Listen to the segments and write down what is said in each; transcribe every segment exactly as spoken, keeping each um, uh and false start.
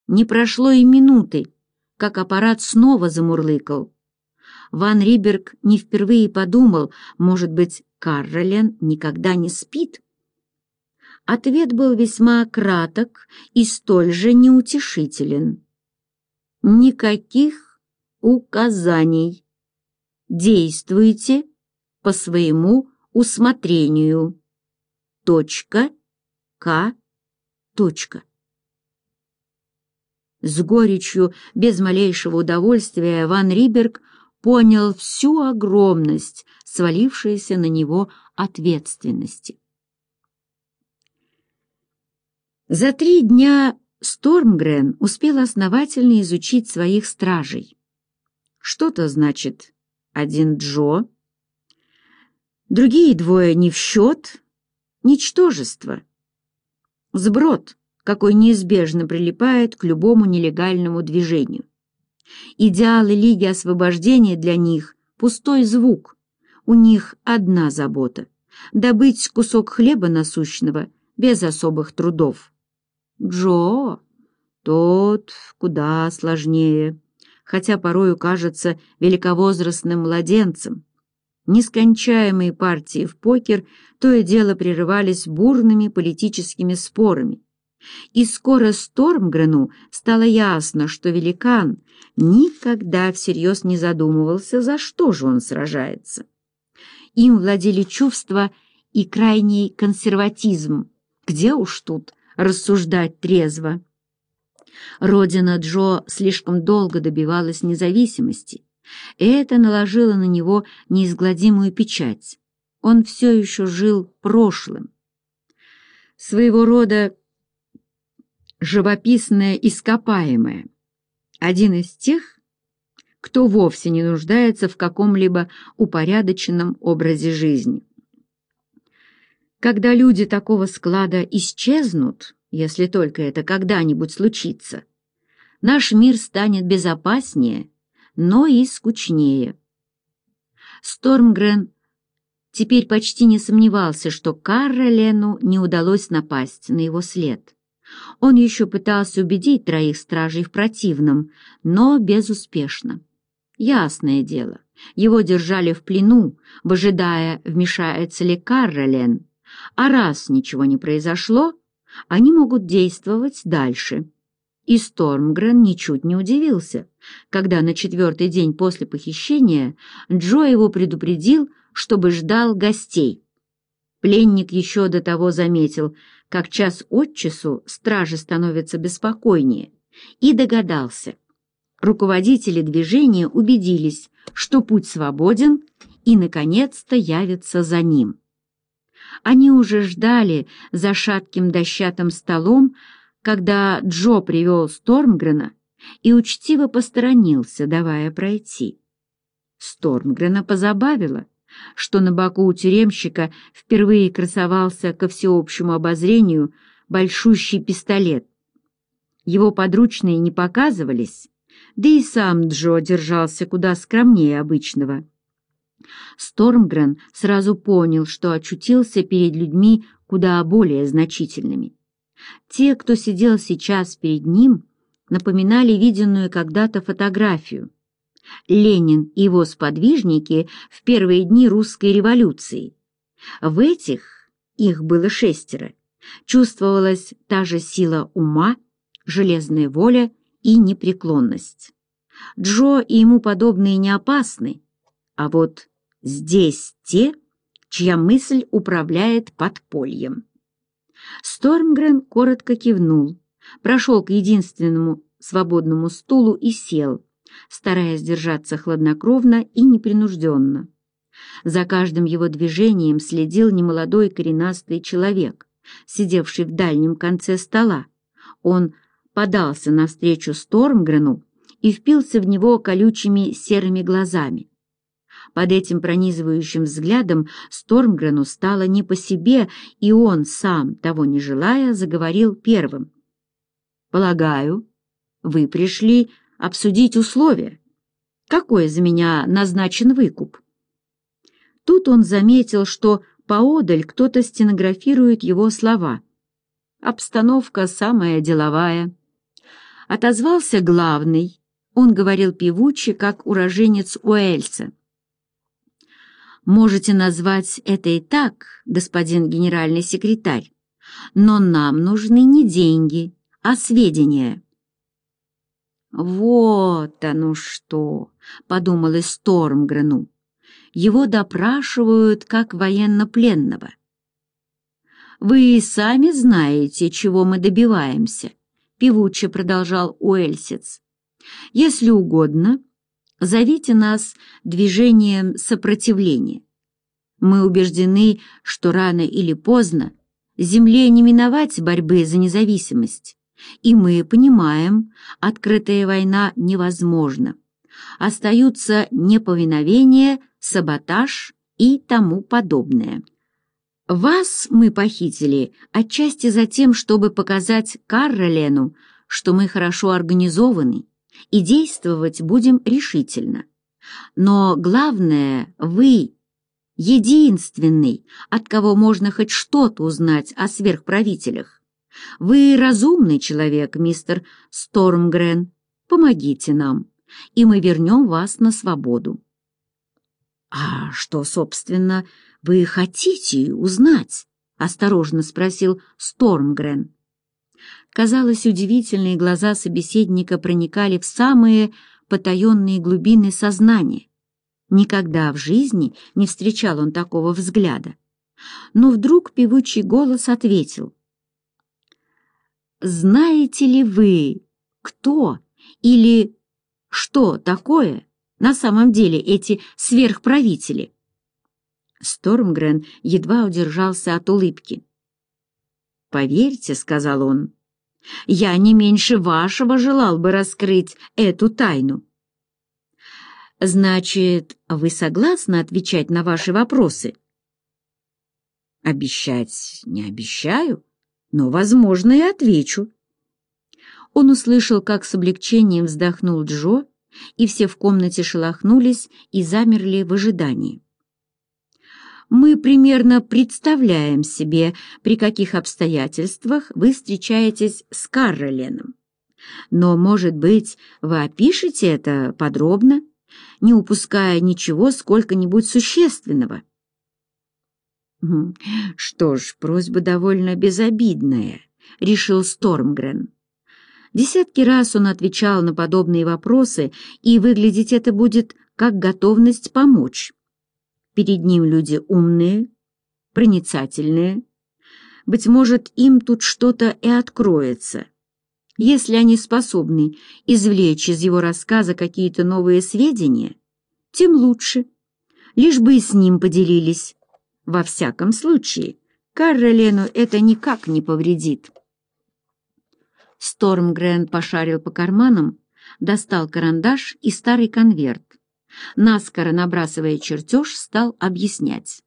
Не прошло и минуты, как аппарат снова замурлыкал. Ван Риберг не впервые подумал, может быть, Каролин никогда не спит? Ответ был весьма краток и столь же неутешителен. Никаких указаний. Действуйте по своему усмотрению. Точка. К. Точка. С горечью, без малейшего удовольствия, Ван Риберг понял всю огромность свалившейся на него ответственности. За три дня Стормгрен успел основательно изучить своих стражей. Что-то значит один Джо, другие двое не в счет, ничтожество, сброд, какой неизбежно прилипает к любому нелегальному движению. Идеалы Лиги Освобождения для них — пустой звук. У них одна забота — добыть кусок хлеба насущного без особых трудов. Джо, тот куда сложнее, хотя порою кажется великовозрастным младенцем. Нескончаемые партии в покер то и дело прерывались бурными политическими спорами. И скоро Стормгрену стало ясно, что великан никогда всерьез не задумывался, за что же он сражается. Им владели чувства и крайний консерватизм. Где уж тут рассуждать трезво? Родина Джо слишком долго добивалась независимости, и это наложило на него неизгладимую печать. Он все еще жил прошлым. Своего рода живописное ископаемое. Один из тех, кто вовсе не нуждается в каком-либо упорядоченном образе жизни. Когда люди такого склада исчезнут, если только это когда-нибудь случится, наш мир станет безопаснее, но и скучнее. Стормгрен теперь почти не сомневался, что Каролену не удалось напасть на его след. Он еще пытался убедить троих стражей в противном, но безуспешно. Ясное дело, его держали в плену, выжидая, вмешается ли Каролен, а раз ничего не произошло, они могут действовать дальше. И Стормгрен ничуть не удивился, когда на четвертый день после похищения Джо его предупредил, чтобы ждал гостей. Пленник еще до того заметил, как час от часу стражи становятся беспокойнее, и догадался. Руководители движения убедились, что путь свободен, и, наконец-то, явятся за ним. Они уже ждали за шатким дощатым столом, когда Джо привел Стормгрена и учтиво посторонился, давая пройти. Стормгрена позабавило, что на боку у тюремщика впервые красовался ко всеобщему обозрению большущий пистолет. Его подручные не показывались, да и сам Джо держался куда скромнее обычного. Стормгрен сразу понял, что очутился перед людьми куда более значительными. Те, кто сидел сейчас перед ним, напоминали виденную когда-то фотографию. Ленин и его сподвижники в первые дни русской революции. В этих, их было шестеро, чувствовалась та же сила ума, железная воля и непреклонность. Джо и ему подобные не опасны, а вот здесь те, чья мысль управляет подпольем. Стормгрен коротко кивнул, прошел к единственному свободному стулу и сел, стараясь держаться хладнокровно и непринужденно. За каждым его движением следил немолодой коренастый человек, сидевший в дальнем конце стола. Он подался навстречу Стормгрену и впился в него колючими серыми глазами. Под этим пронизывающим взглядом Стормгрену стало не по себе, и он, сам того не желая, заговорил первым. «Полагаю, вы пришли обсудить условия. Какой за меня назначен выкуп?» Тут он заметил, что поодаль кто-то стенографирует его слова. Обстановка самая деловая. Отозвался главный. Он говорил певуче, как уроженец Уэльса. «Можете назвать это и так, господин генеральный секретарь, но нам нужны не деньги, а сведения». «Вот оно что!» — подумал и Стормгрену. «Его допрашивают как военнопленного». «Вы сами знаете, чего мы добиваемся», — певуче продолжал уэльсец. «Если угодно, зовите нас движением сопротивления. Мы убеждены, что рано или поздно земле не миновать борьбы за независимость, и мы понимаем, открытая война невозможна. Остаются неповиновение, саботаж и тому подобное. Вас мы похитили отчасти за тем, чтобы показать Карролену, что мы хорошо организованы и действовать будем решительно. Но главное, вы единственный, от кого можно хоть что-то узнать о сверхправителях. Вы разумный человек, мистер Стормгрен. Помогите нам, и мы вернем вас на свободу». «А что, собственно, вы хотите узнать?» — осторожно спросил Стормгрен. Казалось, удивительные глаза собеседника проникали в самые потаенные глубины сознания. Никогда в жизни не встречал он такого взгляда. Но вдруг певучий голос ответил: «Знаете ли вы, кто или что такое на самом деле эти сверхправители?» Стормгрен едва удержался от улыбки. «Поверьте», — сказал он, — «я не меньше вашего желал бы раскрыть эту тайну». «Значит, вы согласны отвечать на ваши вопросы?» «Обещать не обещаю, но, возможно, и отвечу». Он услышал, как с облегчением вздохнул Джо, и все в комнате шелохнулись и замерли в ожидании. «Мы примерно представляем себе, при каких обстоятельствах вы встречаетесь с Карроленом. Но, может быть, вы опишете это подробно, не упуская ничего сколько-нибудь существенного?» «Что ж, просьба довольно безобидная», — решил Стормгрен. Десятки раз он отвечал на подобные вопросы, и выглядеть это будет как готовность помочь. Перед ним люди умные, проницательные. Быть может, им тут что-то и откроется. Если они способны извлечь из его рассказа какие-то новые сведения, тем лучше, лишь бы и с ним поделились. Во всяком случае, Карролену это никак не повредит. Стормгрен пошарил по карманам, достал карандаш и старый конверт. Наскоро набрасывая чертеж, стал объяснять.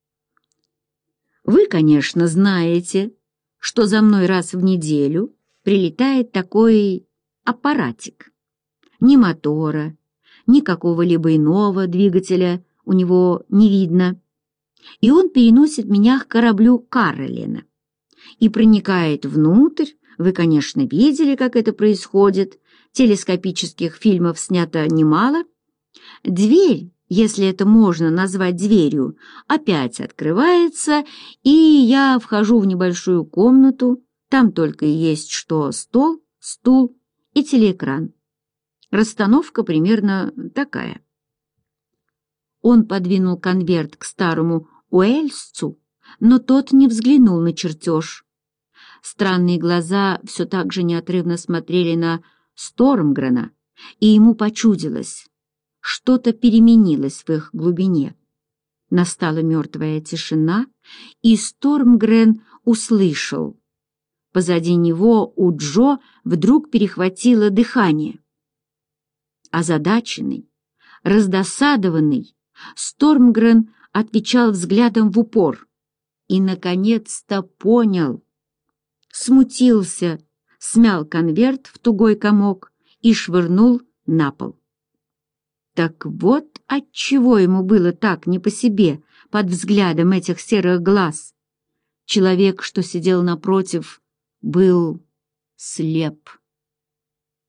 «Вы, конечно, знаете, что за мной раз в неделю прилетает такой аппаратик. Ни мотора, ни какого-либо иного двигателя у него не видно. И он переносит меня к кораблю Карролена и проникает внутрь. Вы, конечно, видели, как это происходит. Телескопических фильмов снято немало. Дверь, если это можно назвать дверью, опять открывается, и я вхожу в небольшую комнату. Там только и есть что стол, стул и телеэкран. Расстановка примерно такая». Он подвинул конверт к старому уэльсцу, но тот не взглянул на чертеж. Странные глаза все так же неотрывно смотрели на Стормгрена, и ему почудилось, что-то переменилось в их глубине. Настала мертвая тишина, и Стормгрен услышал. Позади него у Джо вдруг перехватило дыхание. Озадаченный, раздосадованный, Стормгрен отвечал взглядом в упор и, наконец-то, понял. Смутился, смял конверт в тугой комок и швырнул на пол. Так вот отчего ему было так не по себе под взглядом этих серых глаз. Человек, что сидел напротив, был слеп.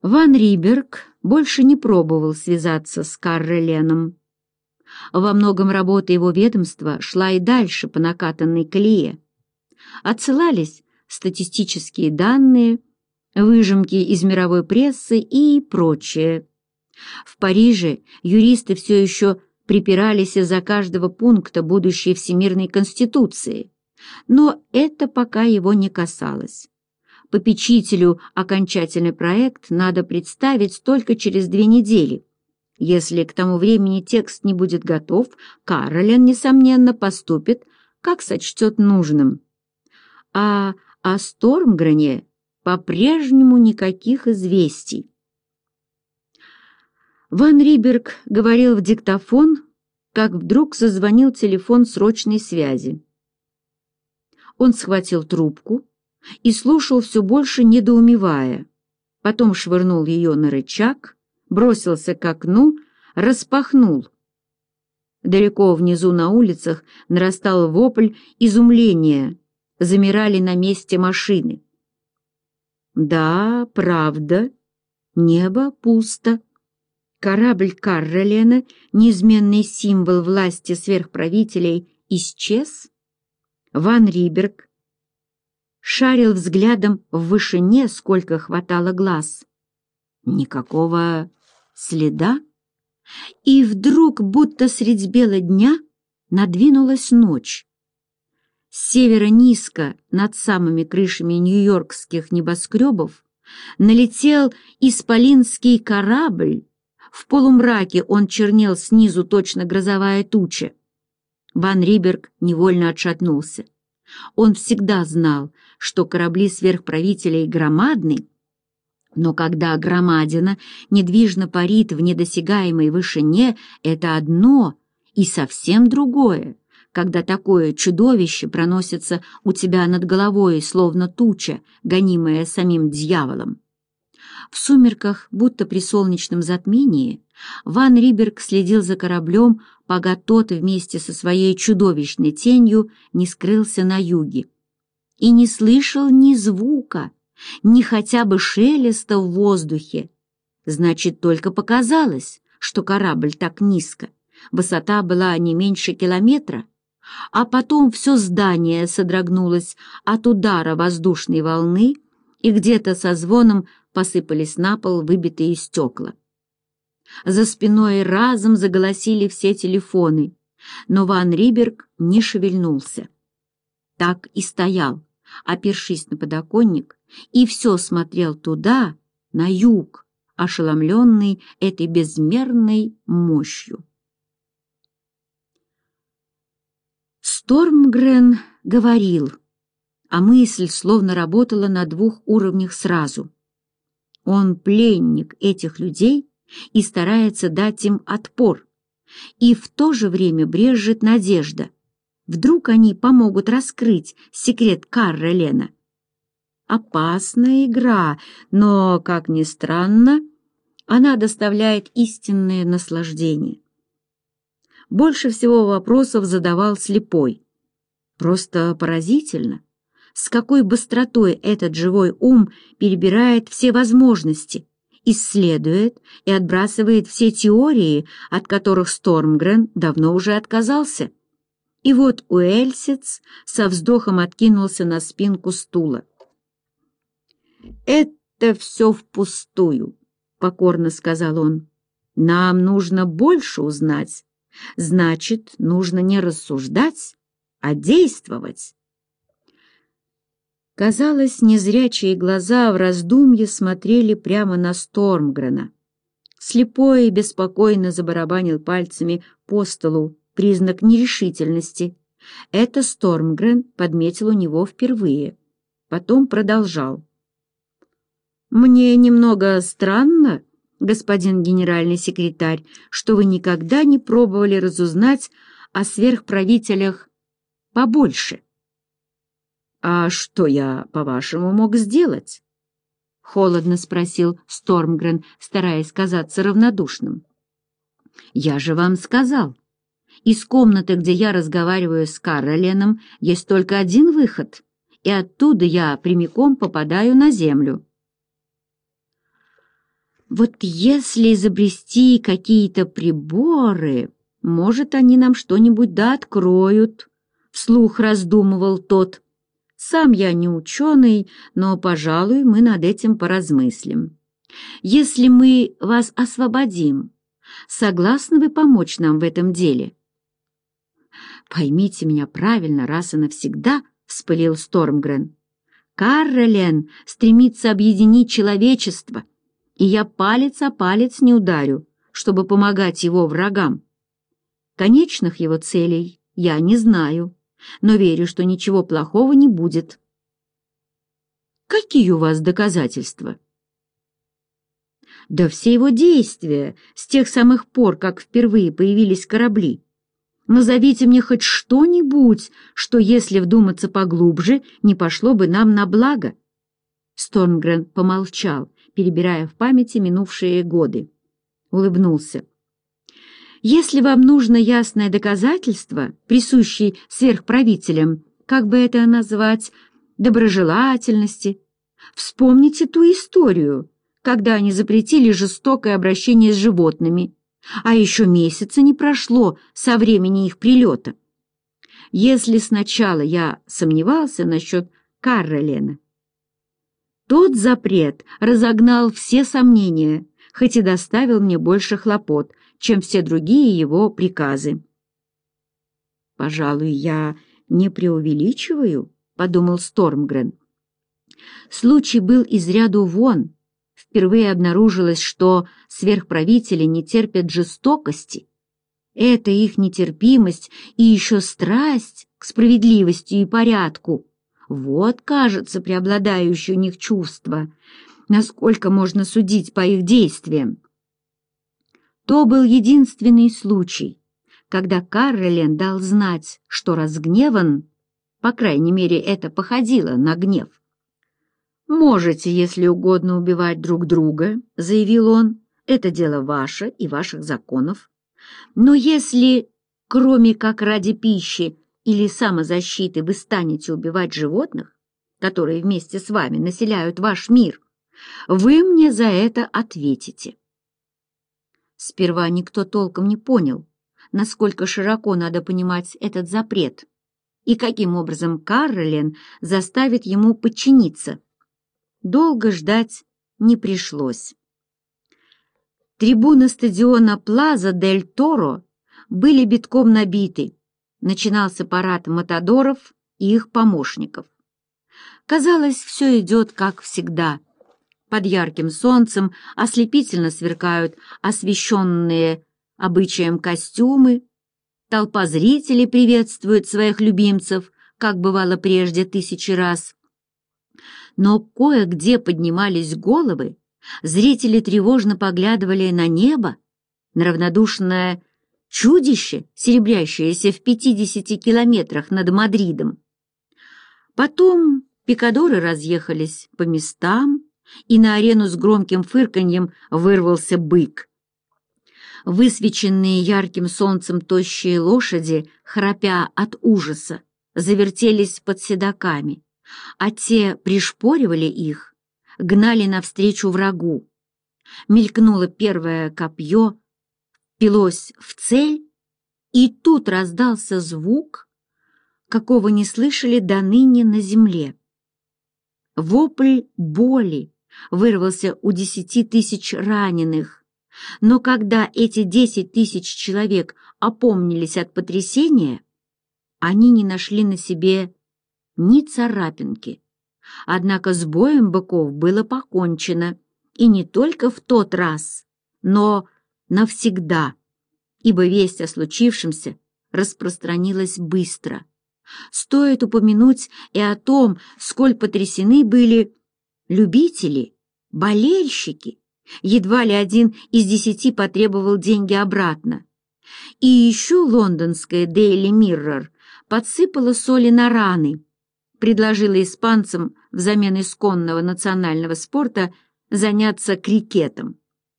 Ван Риберг больше не пробовал связаться с Карреленом. Во многом работа его ведомства шла и дальше по накатанной колее. Отсылались статистические данные, выжимки из мировой прессы и прочее. В Париже юристы все еще припирались из-за каждого пункта будущей Всемирной Конституции, но это пока его не касалось. Попечителю окончательный проект надо представить только через две недели. Если к тому времени текст не будет готов, Каролин, несомненно, поступит, как сочтет нужным. А о Стормгрене по-прежнему никаких известий. Ван Риберг говорил в диктофон, как вдруг зазвонил телефон срочной связи. Он схватил трубку и слушал все больше, недоумевая. Потом швырнул ее на рычаг, бросился к окну, распахнул. Далеко внизу на улицах нарастал вопль изумления, замирали на месте машины. Да, правда, небо пусто. Корабль Каррелена, неизменный символ власти сверхправителей, исчез. Ван Риберг шарил взглядом в вышине, сколько хватало глаз. Никакого следа. И вдруг, будто средь бела дня, надвинулась ночь. С севера низко, над самыми крышами нью-йоркских небоскребов, налетел исполинский корабль. В полумраке он чернел снизу, точно грозовая туча. Ван Риберг невольно отшатнулся. Он всегда знал, что корабли сверхправителей громадны, но когда громадина недвижно парит в недосягаемой вышине, это одно и совсем другое, когда такое чудовище проносится у тебя над головой, словно туча, гонимая самим дьяволом. В сумерках, будто при солнечном затмении, Ван Риберг следил за кораблем, пока тот вместе со своей чудовищной тенью не скрылся на юге. И не слышал ни звука, ни хотя бы шелеста в воздухе. Значит, только показалось, что корабль так низко. Высота была не меньше километра. А потом все здание содрогнулось от удара воздушной волны, и где-то со звоном посыпались на пол выбитые стекла. За спиной разом заголосили все телефоны, но Ван Риберг не шевельнулся. Так и стоял, опершись на подоконник, и все смотрел туда, на юг, ошеломленный этой безмерной мощью. Стормгрен говорил, а мысль словно работала на двух уровнях сразу. Он пленник этих людей и старается дать им отпор, и в то же время брежет надежда. Вдруг они помогут раскрыть секрет Каррелена. Опасная игра, но, как ни странно, она доставляет истинное наслаждение. Больше всего вопросов задавал слепой. Просто поразительно, с какой быстротой этот живой ум перебирает все возможности, исследует и отбрасывает все теории, от которых Стормгрен давно уже отказался. И вот Уэльсец со вздохом откинулся на спинку стула. «Это все впустую», — покорно сказал он. «Нам нужно больше узнать. Значит, нужно не рассуждать, а действовать». Казалось, незрячие глаза в раздумье смотрели прямо на Стормгрена. Слепой беспокойно забарабанил пальцами по столу, признак нерешительности. Это Стормгрен подметил у него впервые. Потом продолжал. «Мне немного странно, господин генеральный секретарь, что вы никогда не пробовали разузнать о сверхправителях побольше». «А что я, по-вашему, мог сделать?» — холодно спросил Стормгрен, стараясь казаться равнодушным. «Я же вам сказал, из комнаты, где я разговариваю с Карроленом, есть только один выход, и оттуда я прямиком попадаю на землю». Вот если изобрести какие-то приборы, может, они нам что-нибудь да откроют, — вслух раздумывал тот. Сам я не ученый, но, пожалуй, мы над этим поразмыслим. Если мы вас освободим, согласны вы помочь нам в этом деле? Поймите меня правильно раз и навсегда, — вспылил Стормгрен. Каррелен стремится объединить человечество, и я палец о палец не ударю, чтобы помогать его врагам. Конечных его целей я не знаю, но верю, что ничего плохого не будет. Какие у вас доказательства? Да все его действия с тех самых пор, как впервые появились корабли. Назовите мне хоть что-нибудь, что, если вдуматься поглубже, не пошло бы нам на благо. Стормгрен помолчал, перебирая в памяти минувшие годы. Улыбнулся. Если вам нужно ясное доказательство, присущее сверхправителям, как бы это назвать, доброжелательности, вспомните ту историю, когда они запретили жестокое обращение с животными, а еще месяца не прошло со времени их прилета. Если сначала я сомневался насчет Каррелена, тот запрет разогнал все сомнения, хоть и доставил мне больше хлопот, чем все другие его приказы. «Пожалуй, я не преувеличиваю», — подумал Стормгрен. Случай был из ряду вон. Впервые обнаружилось, что сверхправители не терпят жестокости. Это их нетерпимость и еще страсть к справедливости и порядку. Вот, кажется, преобладающее у них чувство, насколько можно судить по их действиям. То был единственный случай, когда Каррелен дал знать, что разгневан, по крайней мере, это походило на гнев. «Можете, если угодно, убивать друг друга», — заявил он, — «это дело ваше и ваших законов. Но если, кроме как ради пищи или самозащиты, вы станете убивать животных, которые вместе с вами населяют ваш мир, вы мне за это ответите». Сперва никто толком не понял, насколько широко надо понимать этот запрет и каким образом Каррелен заставит ему подчиниться. Долго ждать не пришлось. Трибуны стадиона Плаза дель Торо были битком набиты. Начинался парад матадоров и их помощников. Казалось, все идет как всегда. Под ярким солнцем ослепительно сверкают освещенные обычаем костюмы. Толпа зрителей приветствует своих любимцев, как бывало прежде тысячи раз. Но кое-где поднимались головы, зрители тревожно поглядывали на небо, на равнодушное чудище, серебрящееся в пятидесяти километрах над Мадридом. Потом пикадоры разъехались по местам, и на арену с громким фырканьем вырвался бык. Высвеченные ярким солнцем тощие лошади, храпя от ужаса, завертелись под седоками, а те пришпоривали их, гнали навстречу врагу. Мелькнуло первое копье, впилось в цель, и тут раздался звук, какого не слышали до ныне на земле. Вопль боли вырвался у десяти тысяч раненых, но когда эти десять тысяч человек опомнились от потрясения, они не нашли на себе ни царапинки. Однако с боем быков было покончено, и не только в тот раз, но навсегда, ибо весть о случившемся распространилась быстро. Стоит упомянуть и о том, сколь потрясены были любители, болельщики. Едва ли один из десяти потребовал деньги обратно. И еще лондонская Daily Mirror подсыпала соли на раны, предложила испанцам взамен исконного национального спорта заняться крикетом.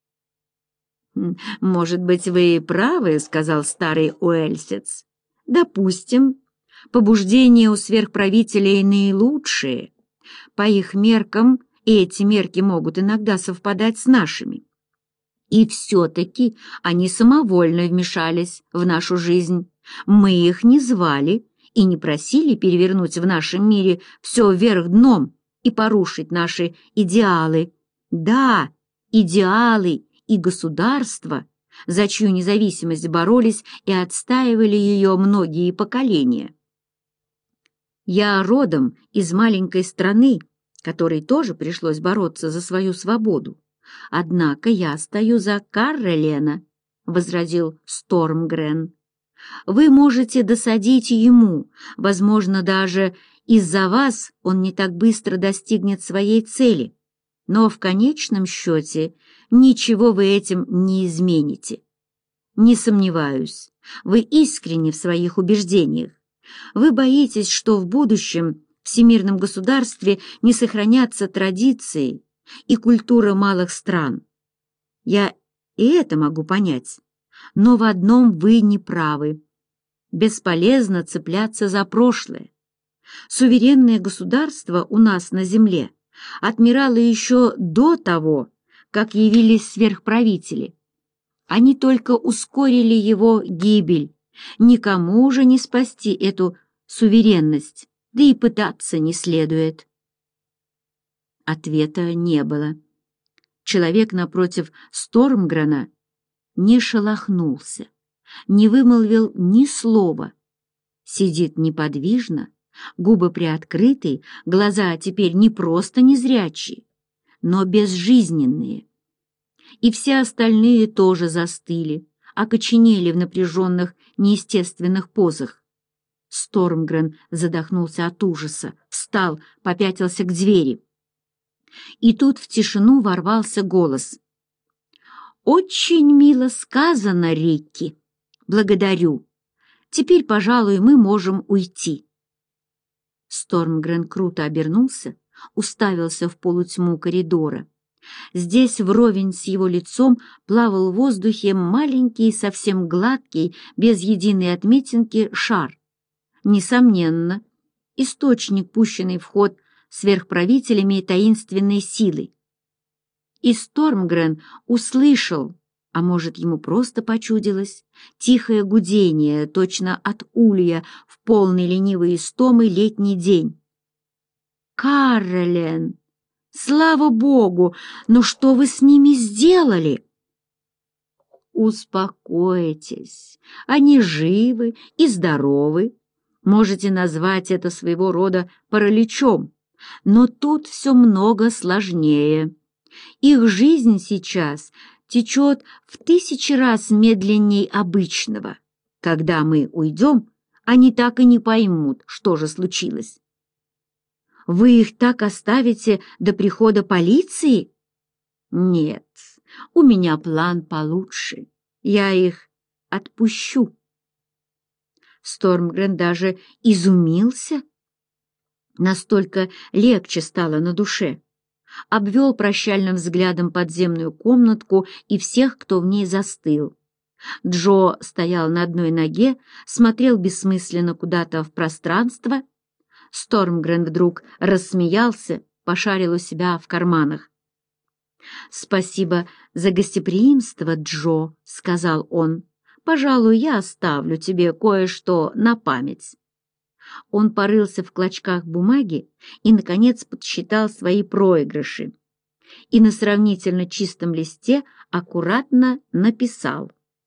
«Может быть, вы и правы», — сказал старый уэльсец. «Допустим, побуждения у сверхправителей наилучшие. По их меркам, и эти мерки могут иногда совпадать с нашими. И все-таки они самовольно вмешались в нашу жизнь. Мы их не звали и не просили перевернуть в нашем мире все вверх дном и порушить наши идеалы. Да, идеалы и государства, за чью независимость боролись и отстаивали ее многие поколения. Я родом из маленькой страны, которой тоже пришлось бороться за свою свободу. Однако я стою за Каррелена, — возразил Стормгрен. Вы можете досадить ему, возможно, даже из-за вас он не так быстро достигнет своей цели, но в конечном счете ничего вы этим не измените. Не сомневаюсь, вы искренни в своих убеждениях. Вы боитесь, что в будущем в всемирном государстве не сохранятся традиции и культура малых стран. Я и это могу понять, но в одном вы не правы. Бесполезно цепляться за прошлое. Суверенное государство у нас на земле отмирало еще до того, как явились сверхправители. Они только ускорили его гибель. Никому уже не спасти эту суверенность, да и пытаться не следует. Ответа не было. Человек напротив Стормгрена не шелохнулся, не вымолвил ни слова. Сидит неподвижно, губы приоткрыты, глаза теперь не просто незрячие, но безжизненные. И все остальные тоже застыли, окоченели в напряженных, неестественных позах. Стормгрен задохнулся от ужаса, встал, попятился к двери. И тут в тишину ворвался голос. «Очень мило сказано, Рикки. Благодарю. Теперь, пожалуй, мы можем уйти». Стормгрен круто обернулся, уставился в полутьму коридора. Здесь вровень с его лицом плавал в воздухе маленький, совсем гладкий, без единой отметинки шар. Несомненно, источник, пущенный в ход сверхправителями таинственной силы. И Стормгрен услышал, а может, ему просто почудилось, тихое гудение, точно от улья в полный ленивой истомы летний день. «Каррелен! Слава Богу! Но что вы с ними сделали?» «Успокойтесь, они живы и здоровы. Можете назвать это своего рода параличом, но тут все много сложнее. Их жизнь сейчас течет в тысячи раз медленней обычного. Когда мы уйдем, они так и не поймут, что же случилось». «Вы их так оставите до прихода полиции?» «Нет, у меня план получше. Я их отпущу». Стормгрен даже изумился. Настолько легче стало на душе. Обвел прощальным взглядом подземную комнатку и всех, кто в ней застыл. Джо стоял на одной ноге, смотрел бессмысленно куда-то в пространство. Стормгрен вдруг рассмеялся, пошарил у себя в карманах. «Спасибо за гостеприимство, Джо», — сказал он. «Пожалуй, я оставлю тебе кое-что на память». Он порылся в клочках бумаги и, наконец, подсчитал свои проигрыши. И на сравнительно чистом листе аккуратно написал: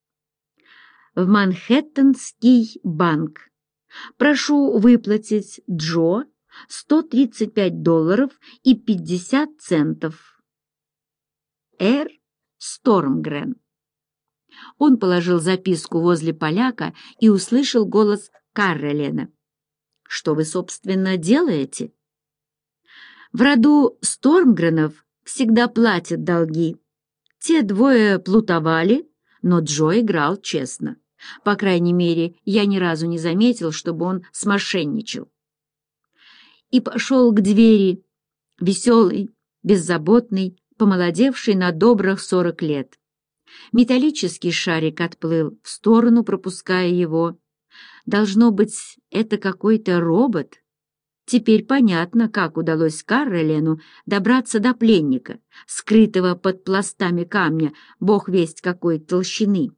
«В Манхэттенский банк. Прошу выплатить Джо сто тридцать пять долларов и пятьдесят центов. Р. Стормгрен». Он положил записку возле поляка и услышал голос Каррелена. «Что вы, собственно, делаете?» В роду Стормгренов всегда платят долги. Те двое плутовали, но Джо играл честно. По крайней мере, я ни разу не заметил, чтобы он смошенничал. И пошел к двери, веселый, беззаботный, помолодевший на добрых сорок лет. Металлический шарик отплыл в сторону, пропуская его. Должно быть, это какой-то робот. Теперь понятно, как удалось Каррелену добраться до пленника, скрытого под пластами камня, бог весть какой толщины.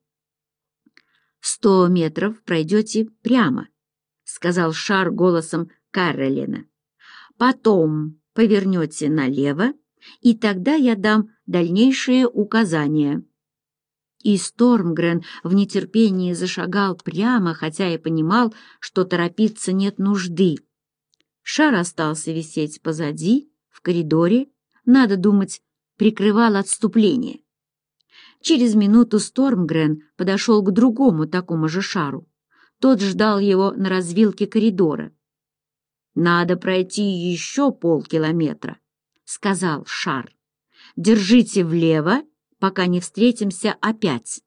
«Сто метров пройдете прямо», — сказал Шар голосом Каррелена. «Потом повернете налево, и тогда я дам дальнейшие указания». И Стормгрен в нетерпении зашагал прямо, хотя и понимал, что торопиться нет нужды. Шар остался висеть позади, в коридоре, надо думать, прикрывал отступление. Через минуту Стормгрен подошел к другому такому же шару. Тот ждал его на развилке коридора. «Надо пройти еще полкилометра», — сказал шар. «Держите влево, пока не встретимся опять».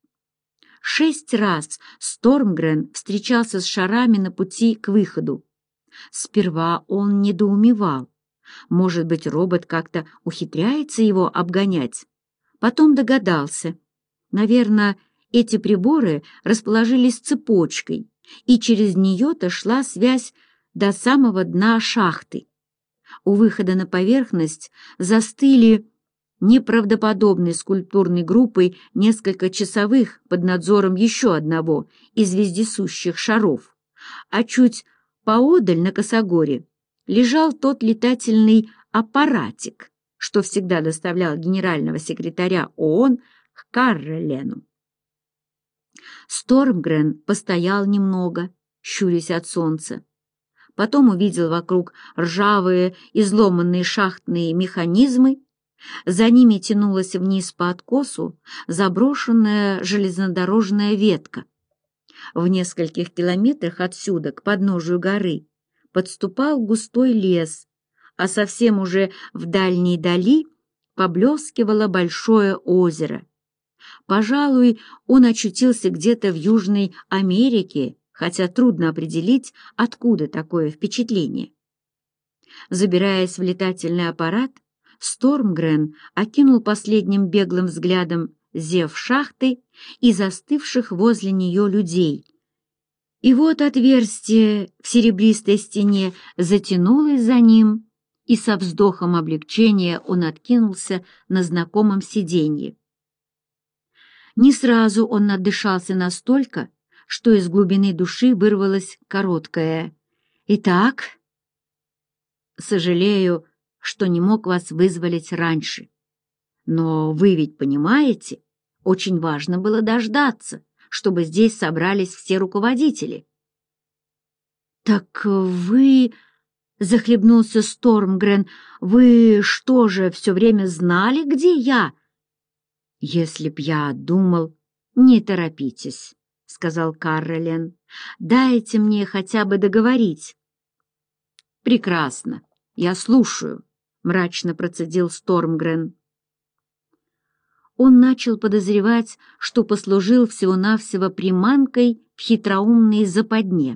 Шесть раз Стормгрен встречался с шарами на пути к выходу. Сперва он недоумевал. Может быть, робот как-то ухитряется его обгонять. Потом догадался. Наверное, эти приборы расположились цепочкой, и через нее-то шла связь до самого дна шахты. У выхода на поверхность застыли неправдоподобной скульптурной группой несколько часовых под надзором еще одного из вездесущих шаров, а чуть поодаль на косогоре лежал тот летательный аппаратик, что всегда доставлял генерального секретаря ООН к Каррелену. Стормгрен постоял немного, щурясь от солнца. Потом увидел вокруг ржавые, изломанные шахтные механизмы. За ними тянулась вниз по откосу заброшенная железнодорожная ветка. В нескольких километрах отсюда, к подножию горы, подступал густой лес, а совсем уже в дальней дали поблескивало большое озеро. Пожалуй, он очутился где-то в Южной Америке, хотя трудно определить, откуда такое впечатление. Забираясь в летательный аппарат, Стормгрен окинул последним беглым взглядом зев шахты и застывших возле нее людей. И вот отверстие в серебристой стене затянулось за ним, и со вздохом облегчения он откинулся на знакомом сиденье. Не сразу он отдышался настолько, что из глубины души вырвалось короткое «Итак, сожалею, что не мог вас вызволить раньше. Но вы ведь понимаете, очень важно было дождаться, чтобы здесь собрались все руководители». «Так вы...» — захлебнулся Стормгрен. «Вы что же, все время знали, где я?» «Если б я думал...» «Не торопитесь», — сказал Каррелен. «Дайте мне хотя бы договорить». «Прекрасно, я слушаю», — мрачно процедил Стормгрен. Он начал подозревать, что послужил всего-навсего приманкой в хитроумной западне.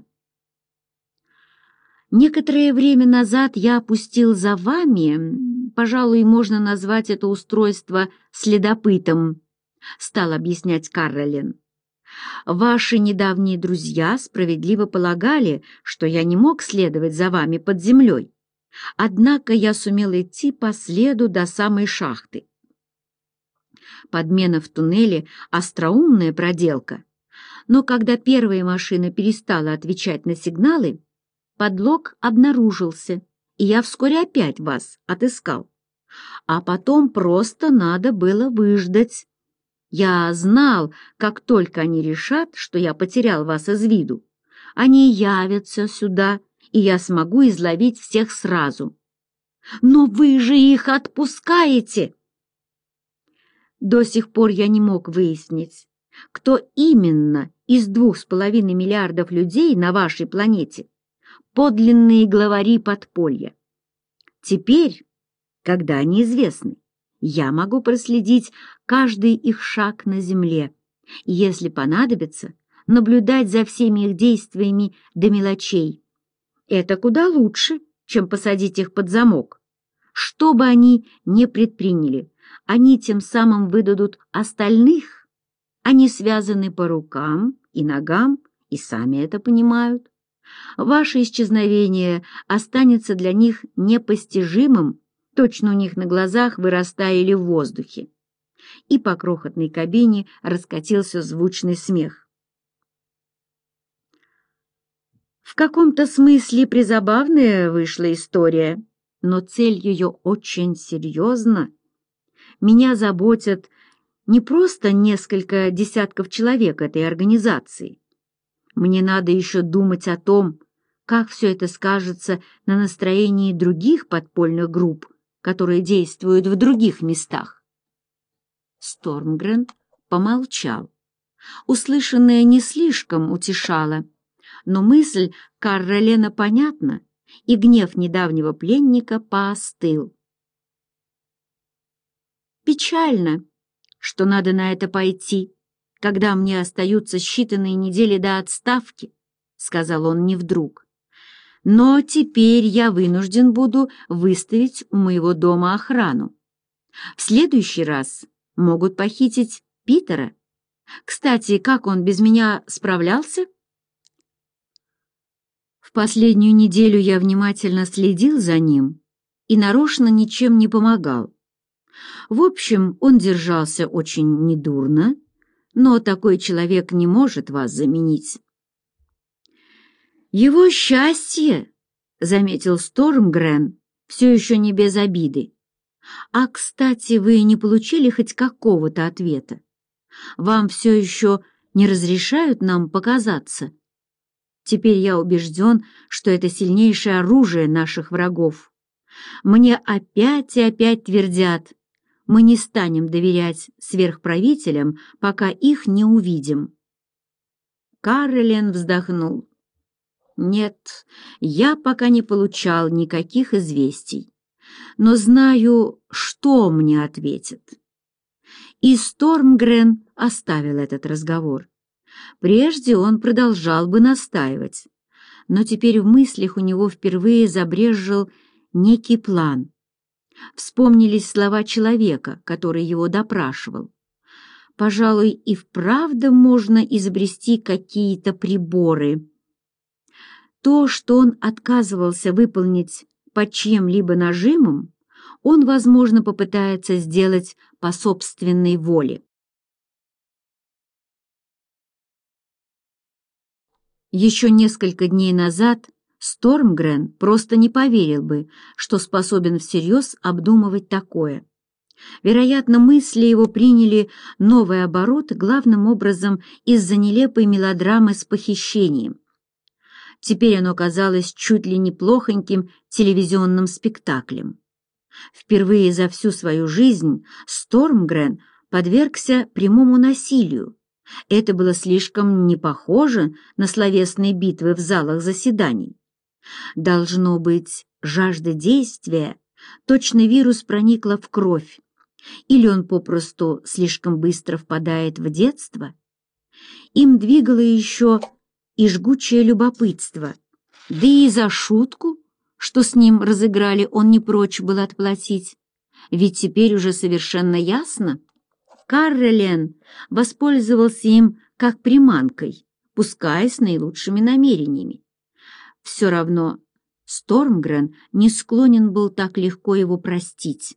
«Некоторое время назад я опустил за вами, пожалуй, можно назвать это устройство следопытом», — стал объяснять Каррелен. «Ваши недавние друзья справедливо полагали, что я не мог следовать за вами под землей, однако я сумел идти по следу до самой шахты. Подмена в туннеле — остроумная проделка, но когда первая машина перестала отвечать на сигналы, подлог обнаружился, и я вскоре опять вас отыскал. А потом просто надо было выждать. Я знал, как только они решат, что я потерял вас из виду, они явятся сюда, и я смогу изловить всех сразу. Но вы же их отпускаете!» До сих пор я не мог выяснить, кто именно из двух с половиной миллиардов людей на вашей планете подлинные главари подполья. Теперь, когда они известны, я могу проследить каждый их шаг на Земле, и, если понадобится, наблюдать за всеми их действиями до мелочей. Это куда лучше, чем посадить их под замок. Что бы они ни предприняли, они тем самым выдадут остальных. Они связаны по рукам и ногам, и сами это понимают. Ваше исчезновение останется для них непостижимым, точно у них на глазах вы растаяли в воздухе». И по крохотной кабине раскатился звучный смех. В каком-то смысле призабавная вышла история, но цель ее очень серьезна. Меня заботят не просто несколько десятков человек этой организации. Мне надо еще думать о том, как все это скажется на настроении других подпольных групп, которые действуют в других местах. Стормгрен помолчал. Услышанное не слишком утешало, но мысль Карра Лена понятна, и гнев недавнего пленника поостыл. «Печально, что надо на это пойти, когда мне остаются считанные недели до отставки», — сказал он не вдруг. «Но теперь я вынужден буду выставить у моего дома охрану. В следующий раз могут похитить Питера. Кстати, как он без меня справлялся?» В последнюю неделю я внимательно следил за ним и нарочно ничем не помогал. В общем, он держался очень недурно, но такой человек не может вас заменить. «Его счастье», — заметил Стормгрен, все еще не без обиды. «А, кстати, вы не получили хоть какого-то ответа? Вам все еще не разрешают нам показаться? Теперь я убежден, что это сильнейшее оружие наших врагов. Мне опять и опять твердят, мы не станем доверять сверхправителям, пока их не увидим». Каррелен вздохнул. «Нет, я пока не получал никаких известий, но знаю, что мне ответят». И Стормгрен оставил этот разговор. Прежде он продолжал бы настаивать, но теперь в мыслях у него впервые забрезжил некий план. Вспомнились слова человека, который его допрашивал. Пожалуй, и вправду можно изобрести какие-то приборы. То, что он отказывался выполнить под чьим-либо нажимом, он, возможно, попытается сделать по собственной воле. Еще несколько дней назад Стормгрен просто не поверил бы, что способен всерьез обдумывать такое. Вероятно, мысли его приняли новый оборот главным образом из-за нелепой мелодрамы с похищением. Теперь оно казалось чуть ли не плохоньким телевизионным спектаклем. Впервые за всю свою жизнь Стормгрен подвергся прямому насилию. Это было слишком не похоже на словесные битвы в залах заседаний. Должно быть, жажда действия, точно вирус проникла в кровь, или он попросту слишком быстро впадает в детство. Им двигало еще и жгучее любопытство, да и за шутку, что с ним разыграли, он не прочь был отплатить, ведь теперь уже совершенно ясно. Каррелен воспользовался им как приманкой, пускай с наилучшими намерениями. Все равно Стормгрен не склонен был так легко его простить.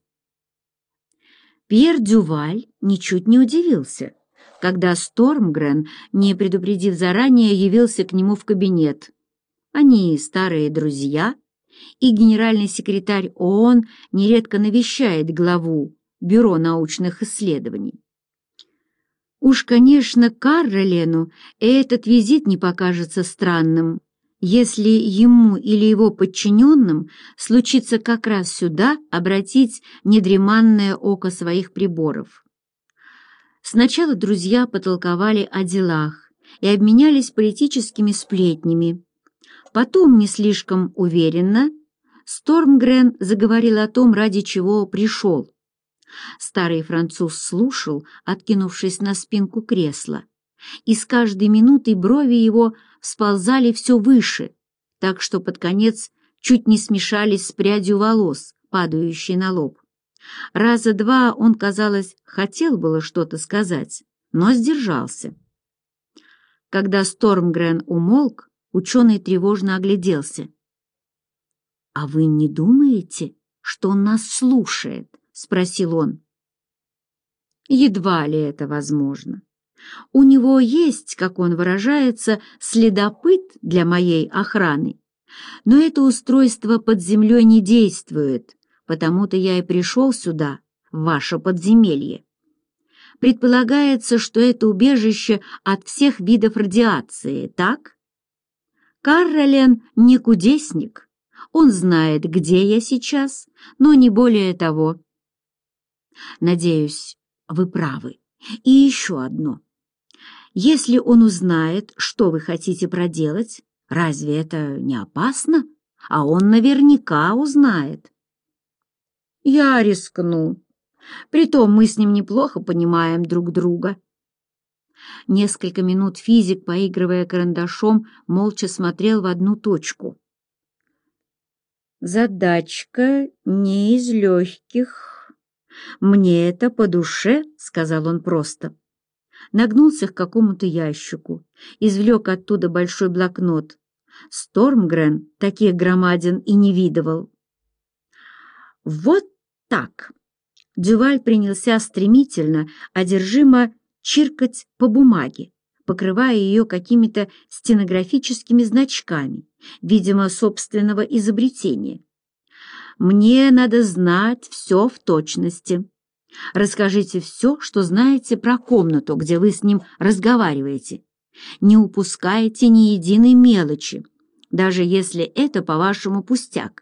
Пьер Дюваль ничуть не удивился, когда Стормгрен, не предупредив заранее, явился к нему в кабинет. Они старые друзья, и генеральный секретарь ООН нередко навещает главу Бюро научных исследований. Уж, конечно, Каррелену этот визит не покажется странным, если ему или его подчиненным случится как раз сюда обратить недреманное око своих приборов. Сначала друзья потолковали о делах и обменялись политическими сплетнями. Потом, не слишком уверенно, Стормгрен заговорил о том, ради чего пришел. Старый француз слушал, откинувшись на спинку кресла, и с каждой минутой брови его сползали все выше, так что под конец чуть не смешались с прядью волос, падающей на лоб. Раза два он, казалось, хотел было что-то сказать, но сдержался. Когда Стормгрен умолк, Ученый тревожно огляделся. «А вы не думаете, что он нас слушает?» — спросил он. «Едва ли это возможно. У него есть, как он выражается, следопыт для моей охраны, но это устройство под землей не действует, потому-то я и пришел сюда, в ваше подземелье. Предполагается, что это убежище от всех видов радиации, так? Карролен не кудесник, он знает, где я сейчас, но не более того. Надеюсь, вы правы. И еще одно. Если он узнает, что вы хотите проделать, разве это не опасно? А он наверняка узнает. Я рискну. Притом мы с ним неплохо понимаем друг друга. Несколько минут физик, поигрывая карандашом, молча смотрел в одну точку. «Задачка не из легких. Мне это по душе», — сказал он просто. Нагнулся к какому-то ящику, извлек оттуда большой блокнот. Стормгрен таких громадин и не видывал. «Вот так!» Дюваль принялся стремительно, одержимо чиркать по бумаге, покрывая ее какими-то стенографическими значками, видимо, собственного изобретения. «Мне надо знать все в точности. Расскажите все, что знаете про комнату, где вы с ним разговариваете. Не упускайте ни единой мелочи, даже если это, по-вашему, пустяк».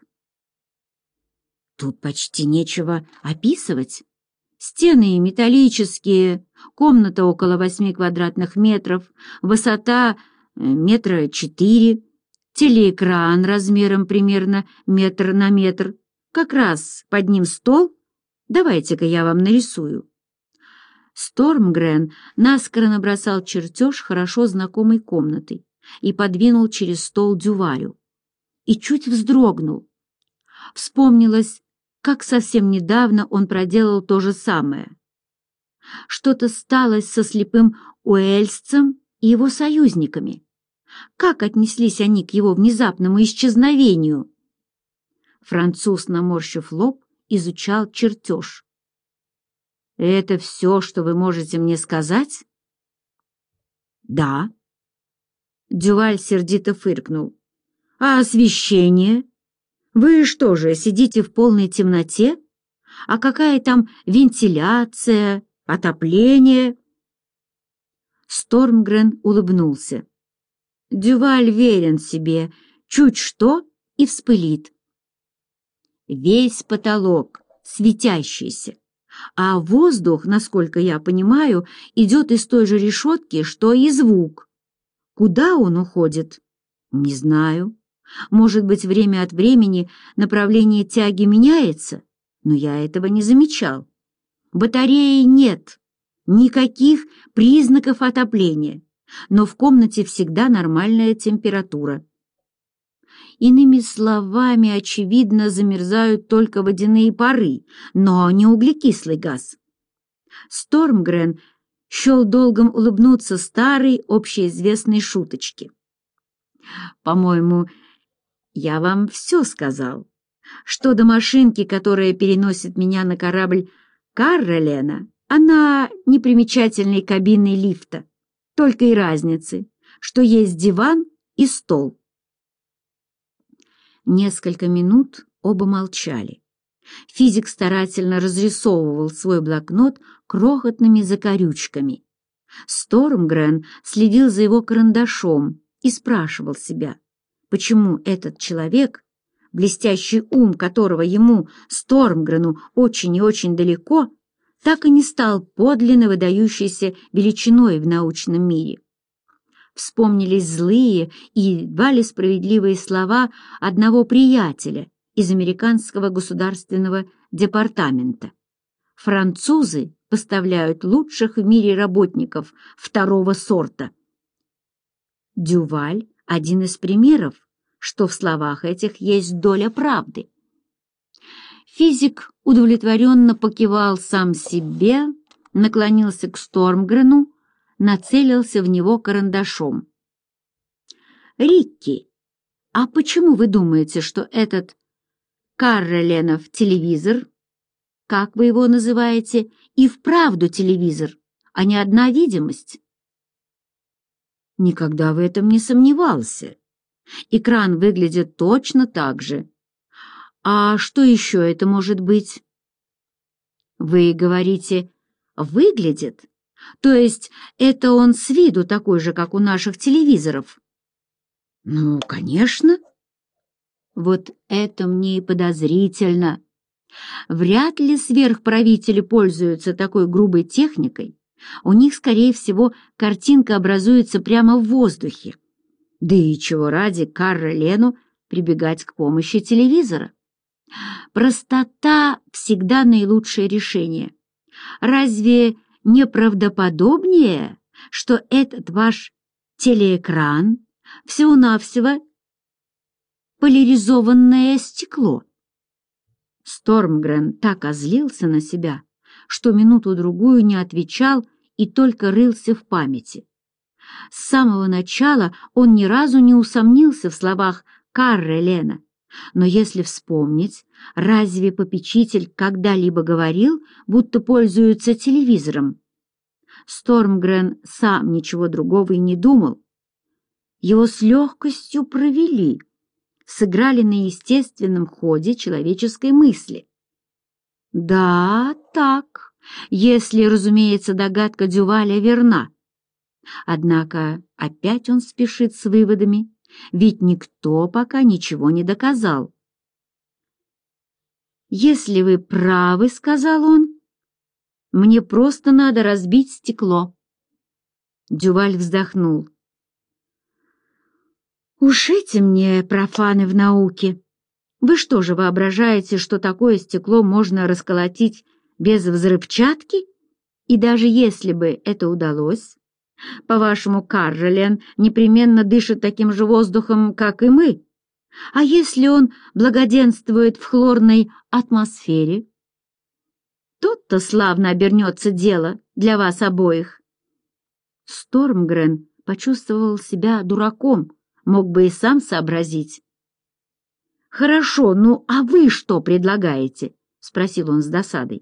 Тут почти нечего описывать. Стены металлические, комната около восьми квадратных метров, высота метра четыре, телеэкран размером примерно метр на метр, как раз под ним стол. Давайте-ка я вам нарисую. Стормгрен наскоро набросал чертеж хорошо знакомой комнаты и подвинул через стол Дювалю. И чуть вздрогнул. Вспомнилось, как совсем недавно он проделал то же самое. Что-то сталось со слепым уэльсцем и его союзниками. Как отнеслись они к его внезапному исчезновению? Француз, наморщив лоб, изучал чертеж. «Это все, что вы можете мне сказать?» «Да». Дюваль сердито фыркнул. «А освещение? Вы что же, сидите в полной темноте? А какая там вентиляция, отопление?» Стормгрен улыбнулся. Дюваль верен себе, чуть что и вспылит. Весь потолок светящийся, а воздух, насколько я понимаю, идет из той же решетки, что и звук. Куда он уходит? Не знаю. Может быть, время от времени направление тяги меняется, но я этого не замечал. Батареи нет, никаких признаков отопления, но в комнате всегда нормальная температура. Иными словами, очевидно, замерзают только водяные пары, но не углекислый газ. Стормгрен счел долгом улыбнуться старой общеизвестной шуточке. «По-моему, я вам все сказал. Что до машинки, которая переносит меня на корабль Карролена, она непримечательной кабиной лифта, только и разницы, что есть диван и стол». Несколько минут оба молчали. Физик старательно разрисовывал свой блокнот крохотными закорючками. Стормгрен следил за его карандашом и спрашивал себя, почему этот человек, блестящий ум которого ему, Стормгрену, очень и очень далеко, так и не стал подлинно выдающейся величиной в научном мире. Вспомнились злые и едва ли справедливые слова одного приятеля из американского государственного департамента. Французы поставляют лучших в мире работников второго сорта. Дюваль — один из примеров, что в словах этих есть доля правды. Физик удовлетворенно покивал сам себе, наклонился к Стормгрену, нацелился в него карандашом. Рикки, а почему вы думаете, что этот Карреленов телевизор, как вы его называете, и вправду телевизор, а не одна видимость?» «Никогда в этом не сомневался. Экран выглядит точно так же. А что еще это может быть?» «Вы говорите, выглядит? То есть это он с виду такой же, как у наших телевизоров?» «Ну, конечно». «Вот это мне и подозрительно. Вряд ли сверхправители пользуются такой грубой техникой. У них, скорее всего, картинка образуется прямо в воздухе. Да и чего ради Каррелену прибегать к помощи телевизора? Простота всегда наилучшее решение. Разве не правдоподобнее, что этот ваш телеэкран всего-навсего поляризованное стекло?» Стормгрен так озлился на себя, что минуту-другую не отвечал и только рылся в памяти. С самого начала он ни разу не усомнился в словах Каррелена, но если вспомнить, разве попечитель когда-либо говорил, будто пользуется телевизором? Стормгрен сам ничего другого и не думал. Его с легкостью провели, сыграли на естественном ходе человеческой мысли. Да, так, если, разумеется, догадка Дюваля верна. Однако опять он спешит с выводами, ведь никто пока ничего не доказал. «Если вы правы, — сказал он, — мне просто надо разбить стекло». Дюваль вздохнул. «Уж эти мне профаны в науке. Вы что же воображаете, что такое стекло можно расколотить без взрывчатки? И даже если бы это удалось, по-вашему, Каррелен непременно дышит таким же воздухом, как и мы? А если он благоденствует в хлорной атмосфере? Тут-то славно обернется дело для вас обоих». Стормгрен почувствовал себя дураком, мог бы и сам сообразить. «Хорошо, ну а вы что предлагаете?» — спросил он с досадой.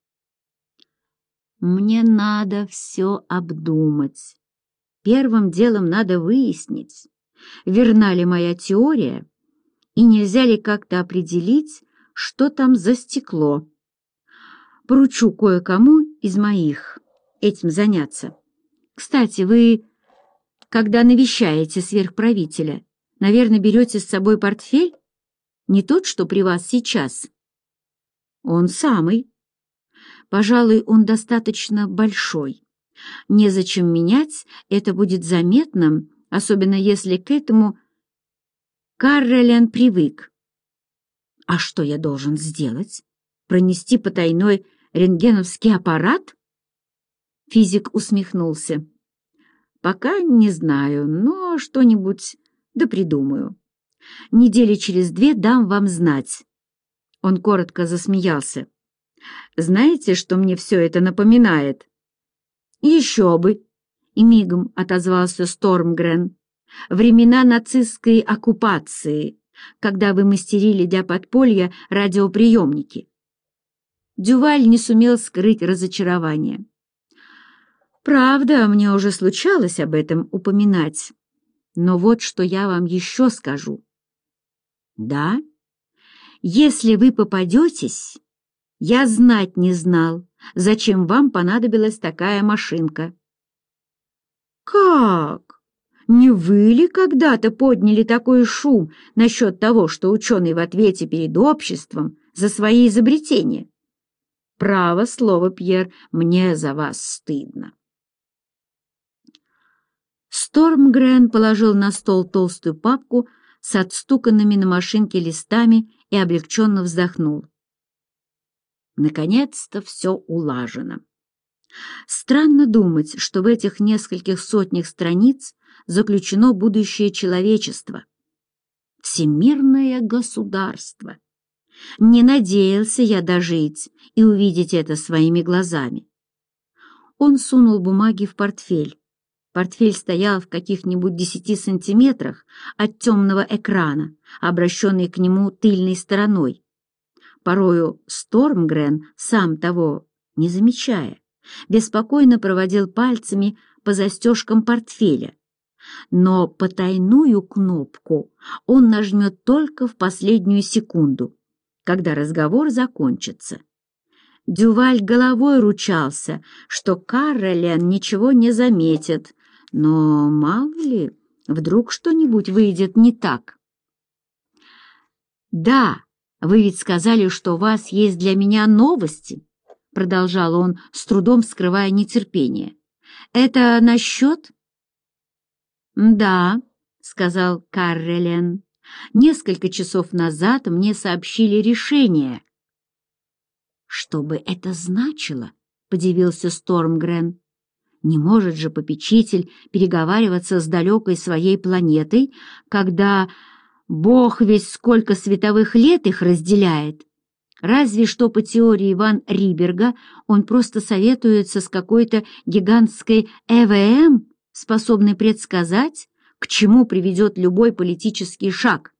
«Мне надо все обдумать. Первым делом надо выяснить, верна ли моя теория и нельзя ли как-то определить, что там за стекло. Поручу кое-кому из моих этим заняться. Кстати, вы, когда навещаете сверхправителя, наверное, берете с собой портфель? Не тот, что при вас сейчас?» «Он самый. Пожалуй, он достаточно большой. Незачем менять, это будет заметно, особенно если к этому Каррелен привык». «А что я должен сделать? Пронести потайной рентгеновский аппарат?» Физик усмехнулся. «Пока не знаю, но что-нибудь да придумаю. Недели через две дам вам знать». Он коротко засмеялся. «Знаете, что мне все это напоминает?» «Еще бы!» — и мигом отозвался Стормгрен. «Времена нацистской оккупации, когда вы мастерили для подполья радиоприемники». Дюваль не сумел скрыть разочарование. «Правда, мне уже случалось об этом упоминать. Но вот что я вам еще скажу. Да, если вы попадетесь, я знать не знал, зачем вам понадобилась такая машинка». «Как? Не вы ли когда-то подняли такой шум насчет того, что ученый в ответе перед обществом за свои изобретения? Право слово, Пьер, мне за вас стыдно». Стормгрен положил на стол толстую папку с отстуканными на машинке листами и облегченно вздохнул. Наконец-то все улажено. Странно думать, что в этих нескольких сотнях страниц заключено будущее человечества. Всемирное государство. Не надеялся я дожить и увидеть это своими глазами. Он сунул бумаги в портфель. Портфель стоял в каких-нибудь десяти сантиметрах от темного экрана, обращенный к нему тыльной стороной. Порою Стормгрен, сам того не замечая, беспокойно проводил пальцами по застежкам портфеля. Но потайную кнопку он нажмет только в последнюю секунду, когда разговор закончится. Дюваль головой ручался, что Каролен ничего не заметит, но мало ли, вдруг что-нибудь выйдет не так. «Да, вы ведь сказали, что у вас есть для меня новости», — продолжал он, с трудом скрывая нетерпение. «Это насчет?» «Да», — сказал Каролен. «Несколько часов назад мне сообщили решение». «Что бы это значило?» — подивился Стормгрен. «Не может же попечитель переговариваться с далекой своей планетой, когда Бог весь сколько световых лет их разделяет? Разве что по теории Ван Риберга он просто советуется с какой-то гигантской Э В М, способной предсказать, к чему приведет любой политический шаг.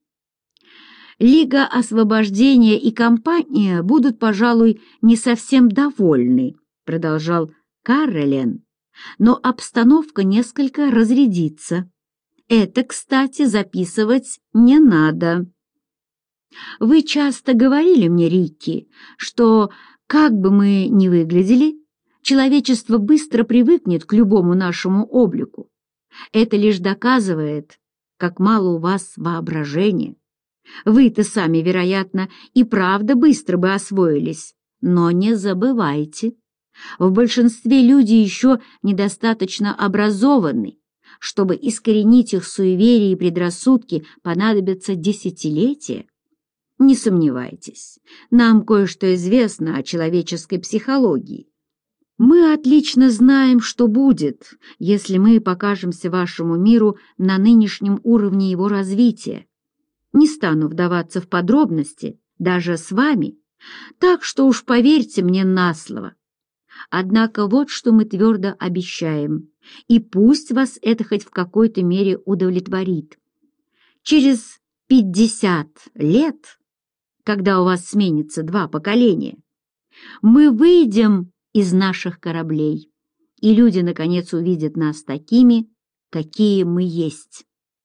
Лига освобождения и компания будут, пожалуй, не совсем довольны», — продолжал Каролен, «но обстановка несколько разрядится. Это, кстати, записывать не надо. Вы часто говорили мне, Рикки, что, как бы мы ни выглядели, человечество быстро привыкнет к любому нашему облику. Это лишь доказывает, как мало у вас воображения. Вы-то сами, вероятно, и правда быстро бы освоились, но не забывайте, в большинстве люди еще недостаточно образованы, чтобы искоренить их суеверия и предрассудки, понадобятся десятилетия. Не сомневайтесь, нам кое-что известно о человеческой психологии. Мы отлично знаем, что будет, если мы покажемся вашему миру на нынешнем уровне его развития. Не стану вдаваться в подробности, даже с вами, так что уж поверьте мне на слово. Однако вот что мы твердо обещаем, и пусть вас это хоть в какой-то мере удовлетворит. Через пятьдесят лет, когда у вас сменится два поколения, мы выйдем из наших кораблей, и люди, наконец, увидят нас такими, какие мы есть.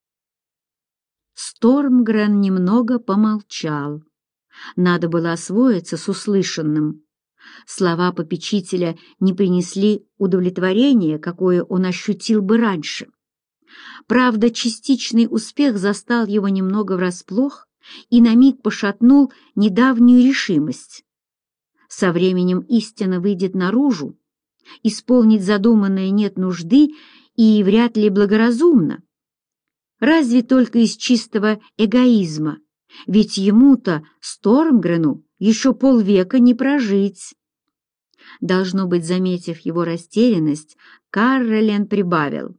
Стормгрен немного помолчал. Надо было освоиться с услышанным. Слова попечителя не принесли удовлетворения, какое он ощутил бы раньше. Правда, частичный успех застал его немного врасплох и на миг пошатнул недавнюю решимость. Со временем истина выйдет наружу, исполнить задуманное нет нужды и вряд ли благоразумно. Разве только из чистого эгоизма, ведь ему-то, Стормгрену, еще полвека не прожить. Должно быть, заметив его растерянность, Каролен прибавил: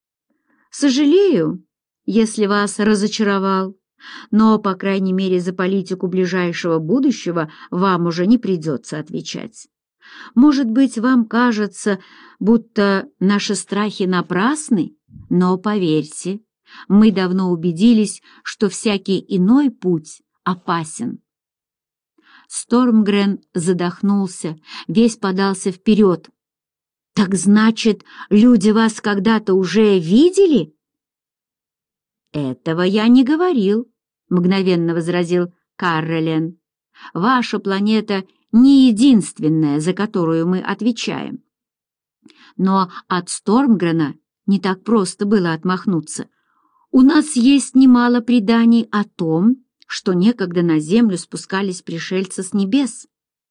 «Сожалею, если вас разочаровал, но, по крайней мере, за политику ближайшего будущего вам уже не придется отвечать. Может быть, вам кажется, будто наши страхи напрасны, но поверьте, мы давно убедились, что всякий иной путь опасен». Стормгрен задохнулся, весь подался вперед. «Так значит, люди вас когда-то уже видели?» «Этого я не говорил», — мгновенно возразил Каролен. «Ваша планета не единственная, за которую мы отвечаем». Но от Стормгрена не так просто было отмахнуться. «У нас есть немало преданий о том, что некогда на Землю спускались пришельцы с небес».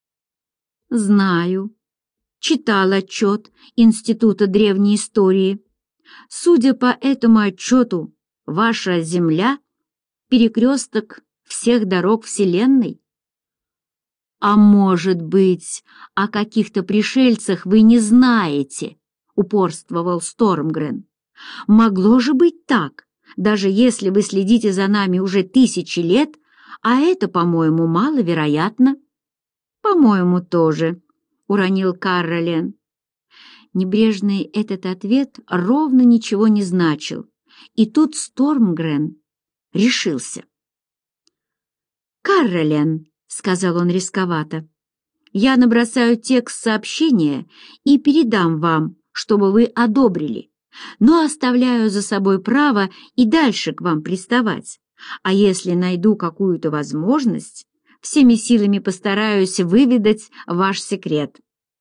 «Знаю. Читал отчет Института древней истории. Судя по этому отчету, ваша Земля — перекресток всех дорог Вселенной». «А может быть, о каких-то пришельцах вы не знаете?» — упорствовал Стормгрен. «Могло же быть так, даже если вы следите за нами уже тысячи лет, а это, по-моему, маловероятно». «По-моему, тоже», — уронил Каролен. Небрежный этот ответ ровно ничего не значил, и тут Стормгрен решился. «Каролен», — сказал он рисковато, — «я набросаю текст сообщения и передам вам, чтобы вы одобрили, но оставляю за собой право и дальше к вам приставать, а если найду какую-то возможность, всеми силами постараюсь выведать ваш секрет».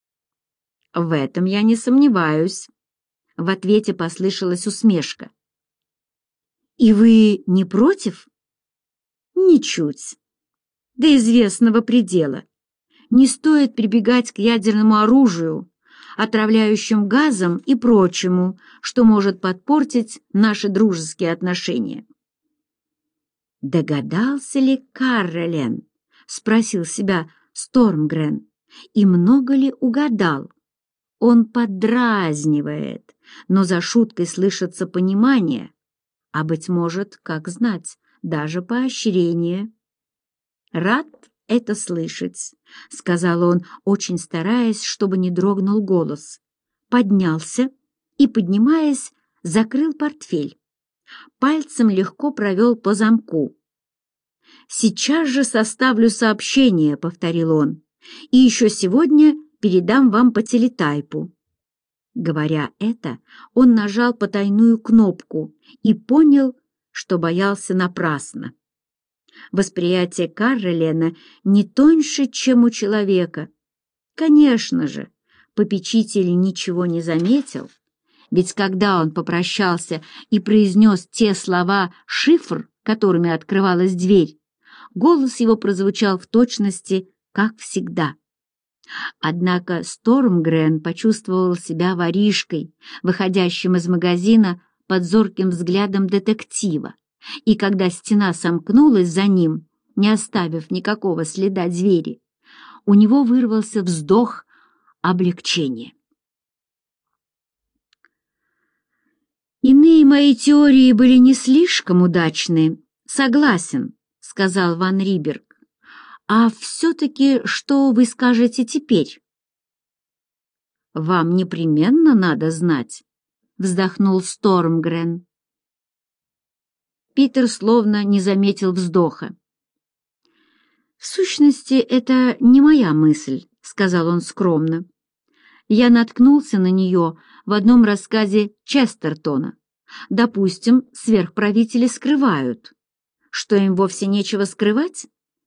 «В этом я не сомневаюсь», — в ответе послышалась усмешка. «И вы не против?» «Ничуть. До известного предела. Не стоит прибегать к ядерному оружию, отравляющим газом и прочему, что может подпортить наши дружеские отношения». «Догадался ли Каролен?» — спросил себя Стормгрен. «И много ли угадал? Он поддразнивает, но за шуткой слышится понимание, а, быть может, как знать, даже поощрение». «Рад это слышать», — сказал он, очень стараясь, чтобы не дрогнул голос. Поднялся и, поднимаясь, закрыл портфель. Пальцем легко провел по замку. «Сейчас же составлю сообщение», — повторил он, «и еще сегодня передам вам по телетайпу». Говоря это, он нажал потайную кнопку и понял, что боялся напрасно. Восприятие Каролена не тоньше, чем у человека. Конечно же, попечитель ничего не заметил, ведь когда он попрощался и произнес те слова «шифр», которыми открывалась дверь, голос его прозвучал в точности, как всегда. Однако Стормгрен почувствовал себя воришкой, выходящим из магазина под зорким взглядом детектива, и когда стена сомкнулась за ним, не оставив никакого следа двери, у него вырвался вздох облегчения. «Иные мои теории были не слишком удачны, согласен», — сказал Ван Риберг. «А все-таки что вы скажете теперь?» «Вам непременно надо знать», — вздохнул Стормгрен. Питер словно не заметил вздоха. «В сущности, это не моя мысль», — сказал он скромно. «Я наткнулся на нее в одном рассказе Честертона. Допустим, сверхправители скрывают. Что им вовсе нечего скрывать?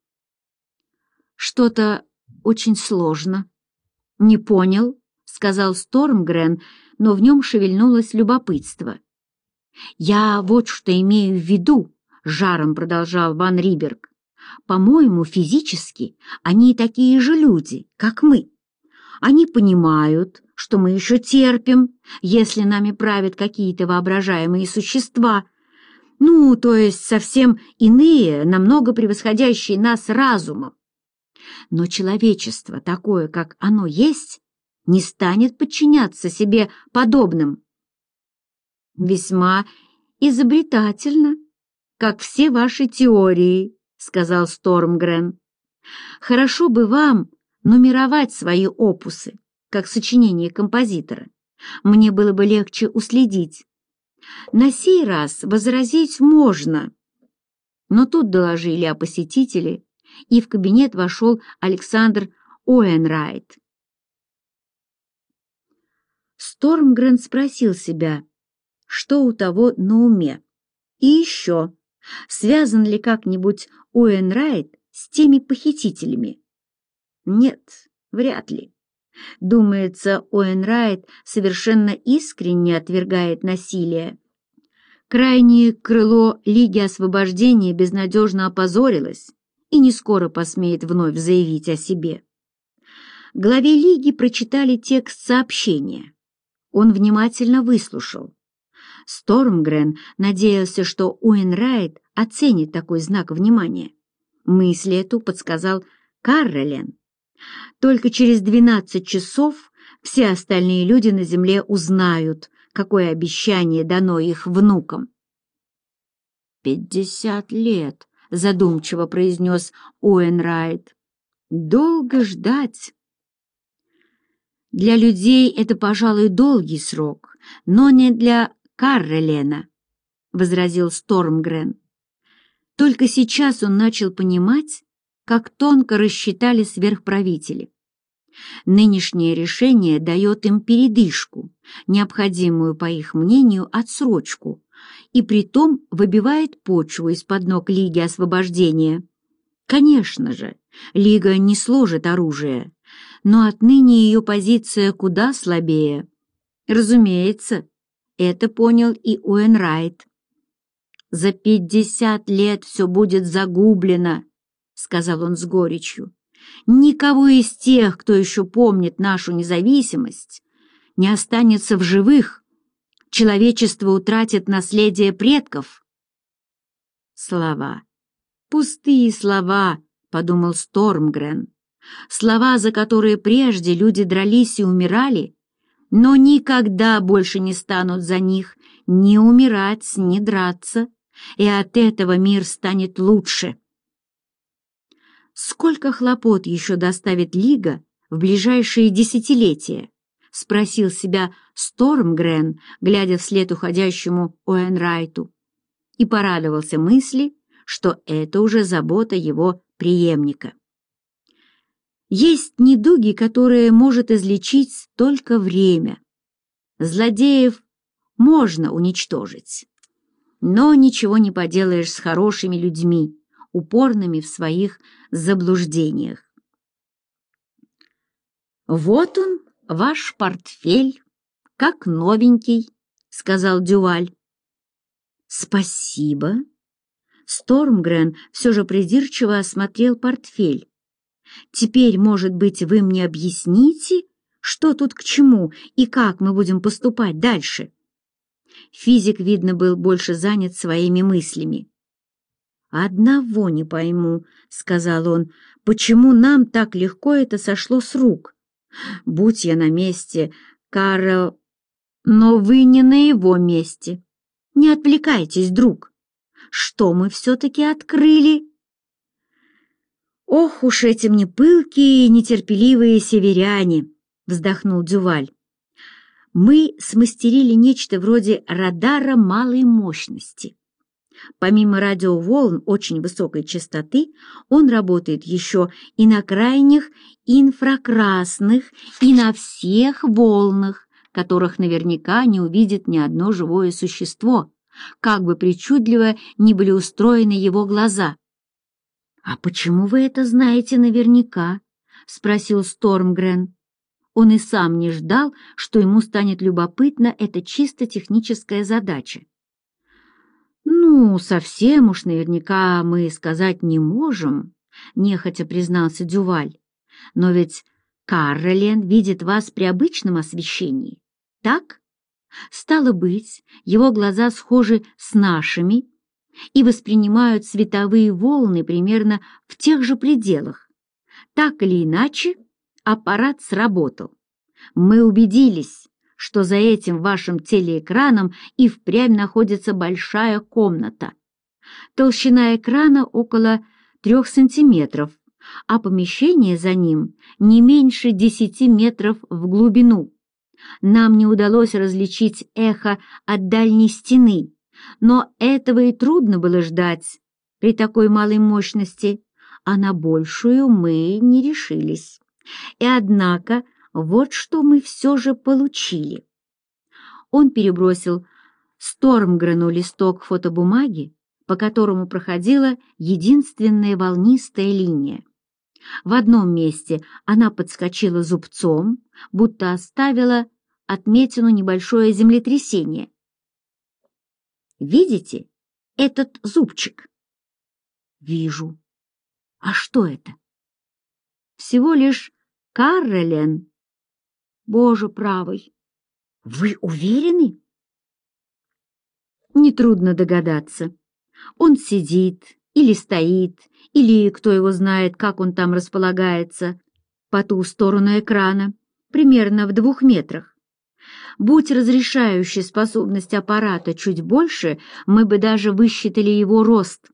Что-то очень сложно». «Не понял», — сказал Стормгрен, но в нем шевельнулось любопытство. «Я вот что имею в виду», — жаром продолжал Ван Риберг. «По-моему, физически они такие же люди, как мы. Они понимают, что мы еще терпим, если нами правят какие-то воображаемые существа, ну, то есть совсем иные, намного превосходящие нас разумом. Но человечество, такое, как оно есть, не станет подчиняться себе подобным». «Весьма изобретательно, как все ваши теории», — сказал Стормгрен. «Хорошо бы вам нумеровать свои опусы, как сочинение композитора. Мне было бы легче уследить. На сей раз возразить можно». Но тут доложили о посетителе, и в кабинет вошел Александр Уэйнрайт. Стормгрен спросил себя, что у того на уме, и еще, связан ли как-нибудь Уэйнрайт с теми похитителями. Нет, вряд ли. Думается, Уэйнрайт совершенно искренне отвергает насилие. Крайнее крыло Лиги Освобождения безнадежно опозорилось и не скоро посмеет вновь заявить о себе. Главе Лиги прочитали текст сообщения. Он внимательно выслушал. Стормгрен надеялся, что Уэйнрайт оценит такой знак внимания. Мысль эту подсказал Каролен. Только через двенадцать часов все остальные люди на земле узнают, какое обещание дано их внукам. «Пятьдесят лет», — задумчиво произнес Уэйнрайт. «Долго ждать». Для людей это, пожалуй, долгий срок, но не для Каррелена, — возразил Стормгрен. Только сейчас он начал понимать, как тонко рассчитали сверхправители. Нынешнее решение дает им передышку, необходимую, по их мнению, отсрочку, и притом выбивает почву из-под ног Лиги Освобождения. Конечно же, Лига не сложит оружие, но отныне ее позиция куда слабее. Разумеется, это понял и Уэйнрайт. «За пятьдесят лет все будет загублено», — сказал он с горечью. «Никого из тех, кто еще помнит нашу независимость, не останется в живых. Человечество утратит наследие предков». «Слова. Пустые слова», — подумал Стормгрен. «Слова, за которые прежде люди дрались и умирали, но никогда больше не станут за них ни умирать, ни драться, и от этого мир станет лучше». «Сколько хлопот еще доставит Лига в ближайшие десятилетия?» — спросил себя Стормгрен, глядя вслед уходящему Уэйнрайту, и порадовался мысли, что это уже забота его преемника. Есть недуги, которые может излечить только время. Злодеев можно уничтожить, но ничего не поделаешь с хорошими людьми, упорными в своих заблуждениях. «Вот он, ваш портфель, как новенький», — сказал Дюваль. «Спасибо». Стормгрен все же придирчиво осмотрел портфель. «Теперь, может быть, вы мне объясните, что тут к чему и как мы будем поступать дальше?» Физик, видно, был больше занят своими мыслями. «Одного не пойму», — сказал он, — «почему нам так легко это сошло с рук? Будь я на месте, Карл... Но вы не на его месте. Не отвлекайтесь, друг. Что мы все-таки открыли?» «Ох уж эти мне пылкие и нетерпеливые северяне!» — вздохнул Дюваль. «Мы смастерили нечто вроде радара малой мощности. Помимо радиоволн очень высокой частоты, он работает еще и на крайних инфракрасных, и на всех волнах, которых наверняка не увидит ни одно живое существо, как бы причудливо ни были устроены его глаза». «А почему вы это знаете наверняка?» — спросил Стормгрен. Он и сам не ждал, что ему станет любопытна эта чисто техническая задача. «Ну, совсем уж наверняка мы сказать не можем», — нехотя признался Дюваль. «Но ведь Каррелен видит вас при обычном освещении, так? Стало быть, его глаза схожи с нашими и воспринимают световые волны примерно в тех же пределах. Так или иначе, аппарат сработал. Мы убедились, что за этим вашим телеэкраном и впрямь находится большая комната. Толщина экрана около трех сантиметров, а помещение за ним не меньше десяти метров в глубину. Нам не удалось различить эхо от дальней стены, но этого и трудно было ждать при такой малой мощности, а на большую мы не решились. И однако вот что мы все же получили. Он перебросил Стормгрену листок фотобумаги, по которому проходила единственная волнистая линия. В одном месте она подскочила зубцом, будто оставила отметину небольшое землетрясение. «Видите этот зубчик?» «Вижу. А что это?» «Всего лишь Каррелен». «Боже правый! Вы уверены?» Нетрудно догадаться. Он сидит или стоит, или, кто его знает, как он там располагается, по ту сторону экрана, примерно в двух метрах. Будь разрешающая способность аппарата чуть больше, мы бы даже высчитали его рост.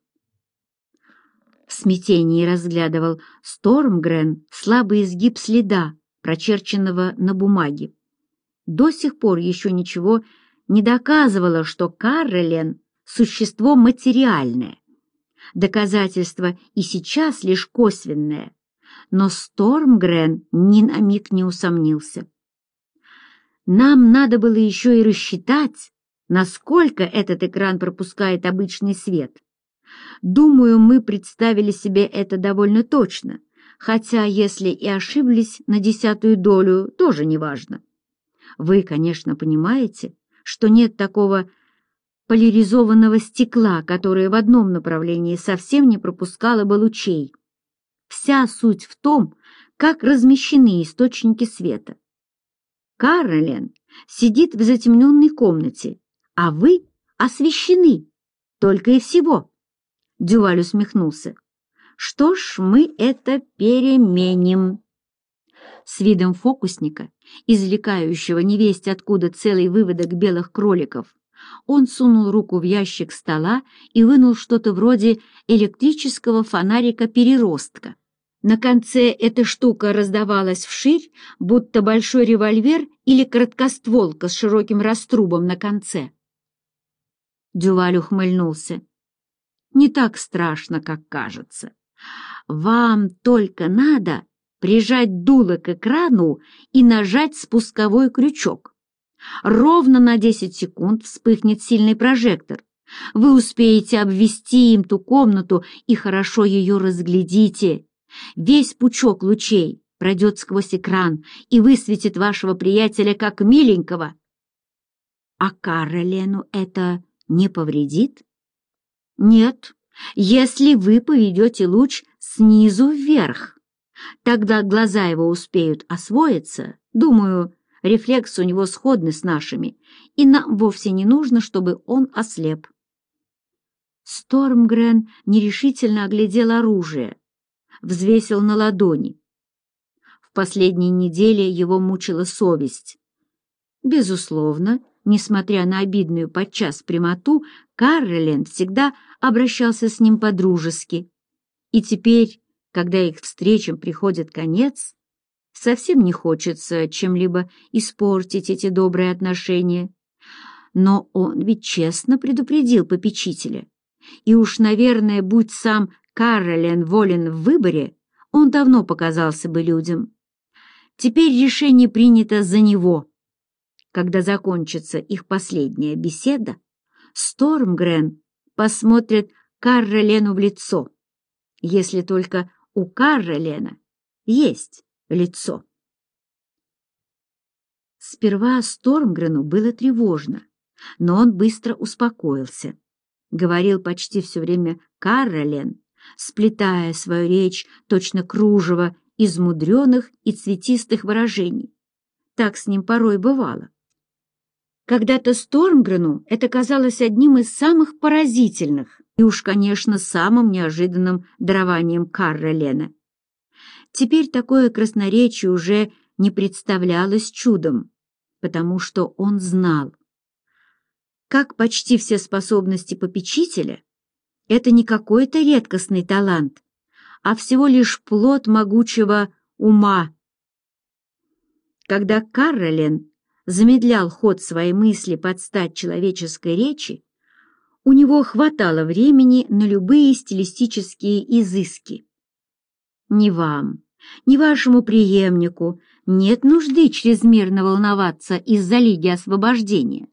В смятении разглядывал Стормгрен слабый изгиб следа, прочерченного на бумаге. До сих пор еще ничего не доказывало, что Каролин — существо материальное. Доказательство и сейчас лишь косвенное, но Стормгрен ни на миг не усомнился. Нам надо было еще и рассчитать, насколько этот экран пропускает обычный свет. Думаю, мы представили себе это довольно точно, хотя если и ошиблись на десятую долю, тоже неважно. Вы, конечно, понимаете, что нет такого поляризованного стекла, которое в одном направлении совсем не пропускало бы лучей. Вся суть в том, как размещены источники света. Каролин сидит в затемненной комнате, а вы освещены, только и всего. Дюваль усмехнулся. Что ж, мы это переменим. С видом фокусника, извлекающего невесть откуда целый выводок белых кроликов, он сунул руку в ящик стола и вынул что-то вроде электрического фонарика-переростка. На конце эта штука раздавалась вширь, будто большой револьвер или короткостволка с широким раструбом на конце. Дюваль ухмыльнулся. «Не так страшно, как кажется. Вам только надо прижать дуло к экрану и нажать спусковой крючок. Ровно на десять секунд вспыхнет сильный прожектор. Вы успеете обвести им ту комнату и хорошо ее разглядите. Весь пучок лучей пройдет сквозь экран и высветит вашего приятеля как миленького. А Каролену это не повредит? Нет, если вы поведете луч снизу вверх. Тогда глаза его успеют освоиться. Думаю, рефлексы у него сходны с нашими, и нам вовсе не нужно, чтобы он ослеп. Стормгрен нерешительно оглядел оружие, взвесил на ладони. В последние недели его мучила совесть. Безусловно, несмотря на обидную подчас прямоту, Каролин всегда обращался с ним по-дружески. И теперь, когда их встречам приходит конец, совсем не хочется чем-либо испортить эти добрые отношения. Но он ведь честно предупредил попечителя. И уж, наверное, будь сам Каролин волен в выборе, он давно показался бы людям. Теперь решение принято за него. Когда закончится их последняя беседа, Стормгрен посмотрит Каролену в лицо, если только у Каролена есть лицо. Сперва Стормгрену было тревожно, но он быстро успокоился. Говорил почти все время Каролен, сплетая свою речь точно кружево из мудреных и цветистых выражений. Так с ним порой бывало. Когда-то Стормгрену это казалось одним из самых поразительных и уж, конечно, самым неожиданным дарованием Каролена. Теперь такое красноречие уже не представлялось чудом, потому что он знал. Как почти все способности попечителя, это не какой-то редкостный талант, а всего лишь плод могучего ума. Когда Каролин замедлял ход своей мысли под стать человеческой речи, у него хватало времени на любые стилистические изыски. Ни вам, ни вашему преемнику нет нужды чрезмерно волноваться из-за Лиги Освобождения.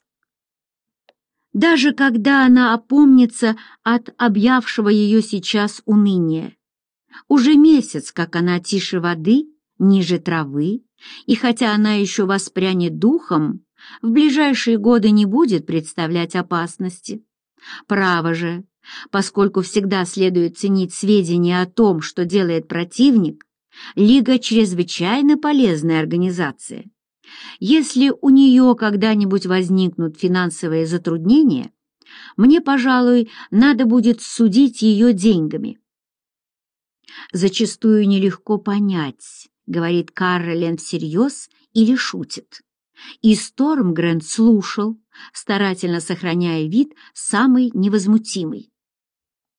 Даже когда она опомнится от объявшего ее сейчас уныния. Уже месяц, как она тише воды, ниже травы, и хотя она еще воспрянет духом, в ближайшие годы не будет представлять опасности. Право же, поскольку всегда следует ценить сведения о том, что делает противник, Лига — чрезвычайно полезная организация. Если у нее когда-нибудь возникнут финансовые затруднения, мне, пожалуй, надо будет судить ее деньгами. Зачастую нелегко понять, говорит Каролин всерьез или шутит. И Стормгрен слушал, старательно сохраняя вид самый невозмутимый.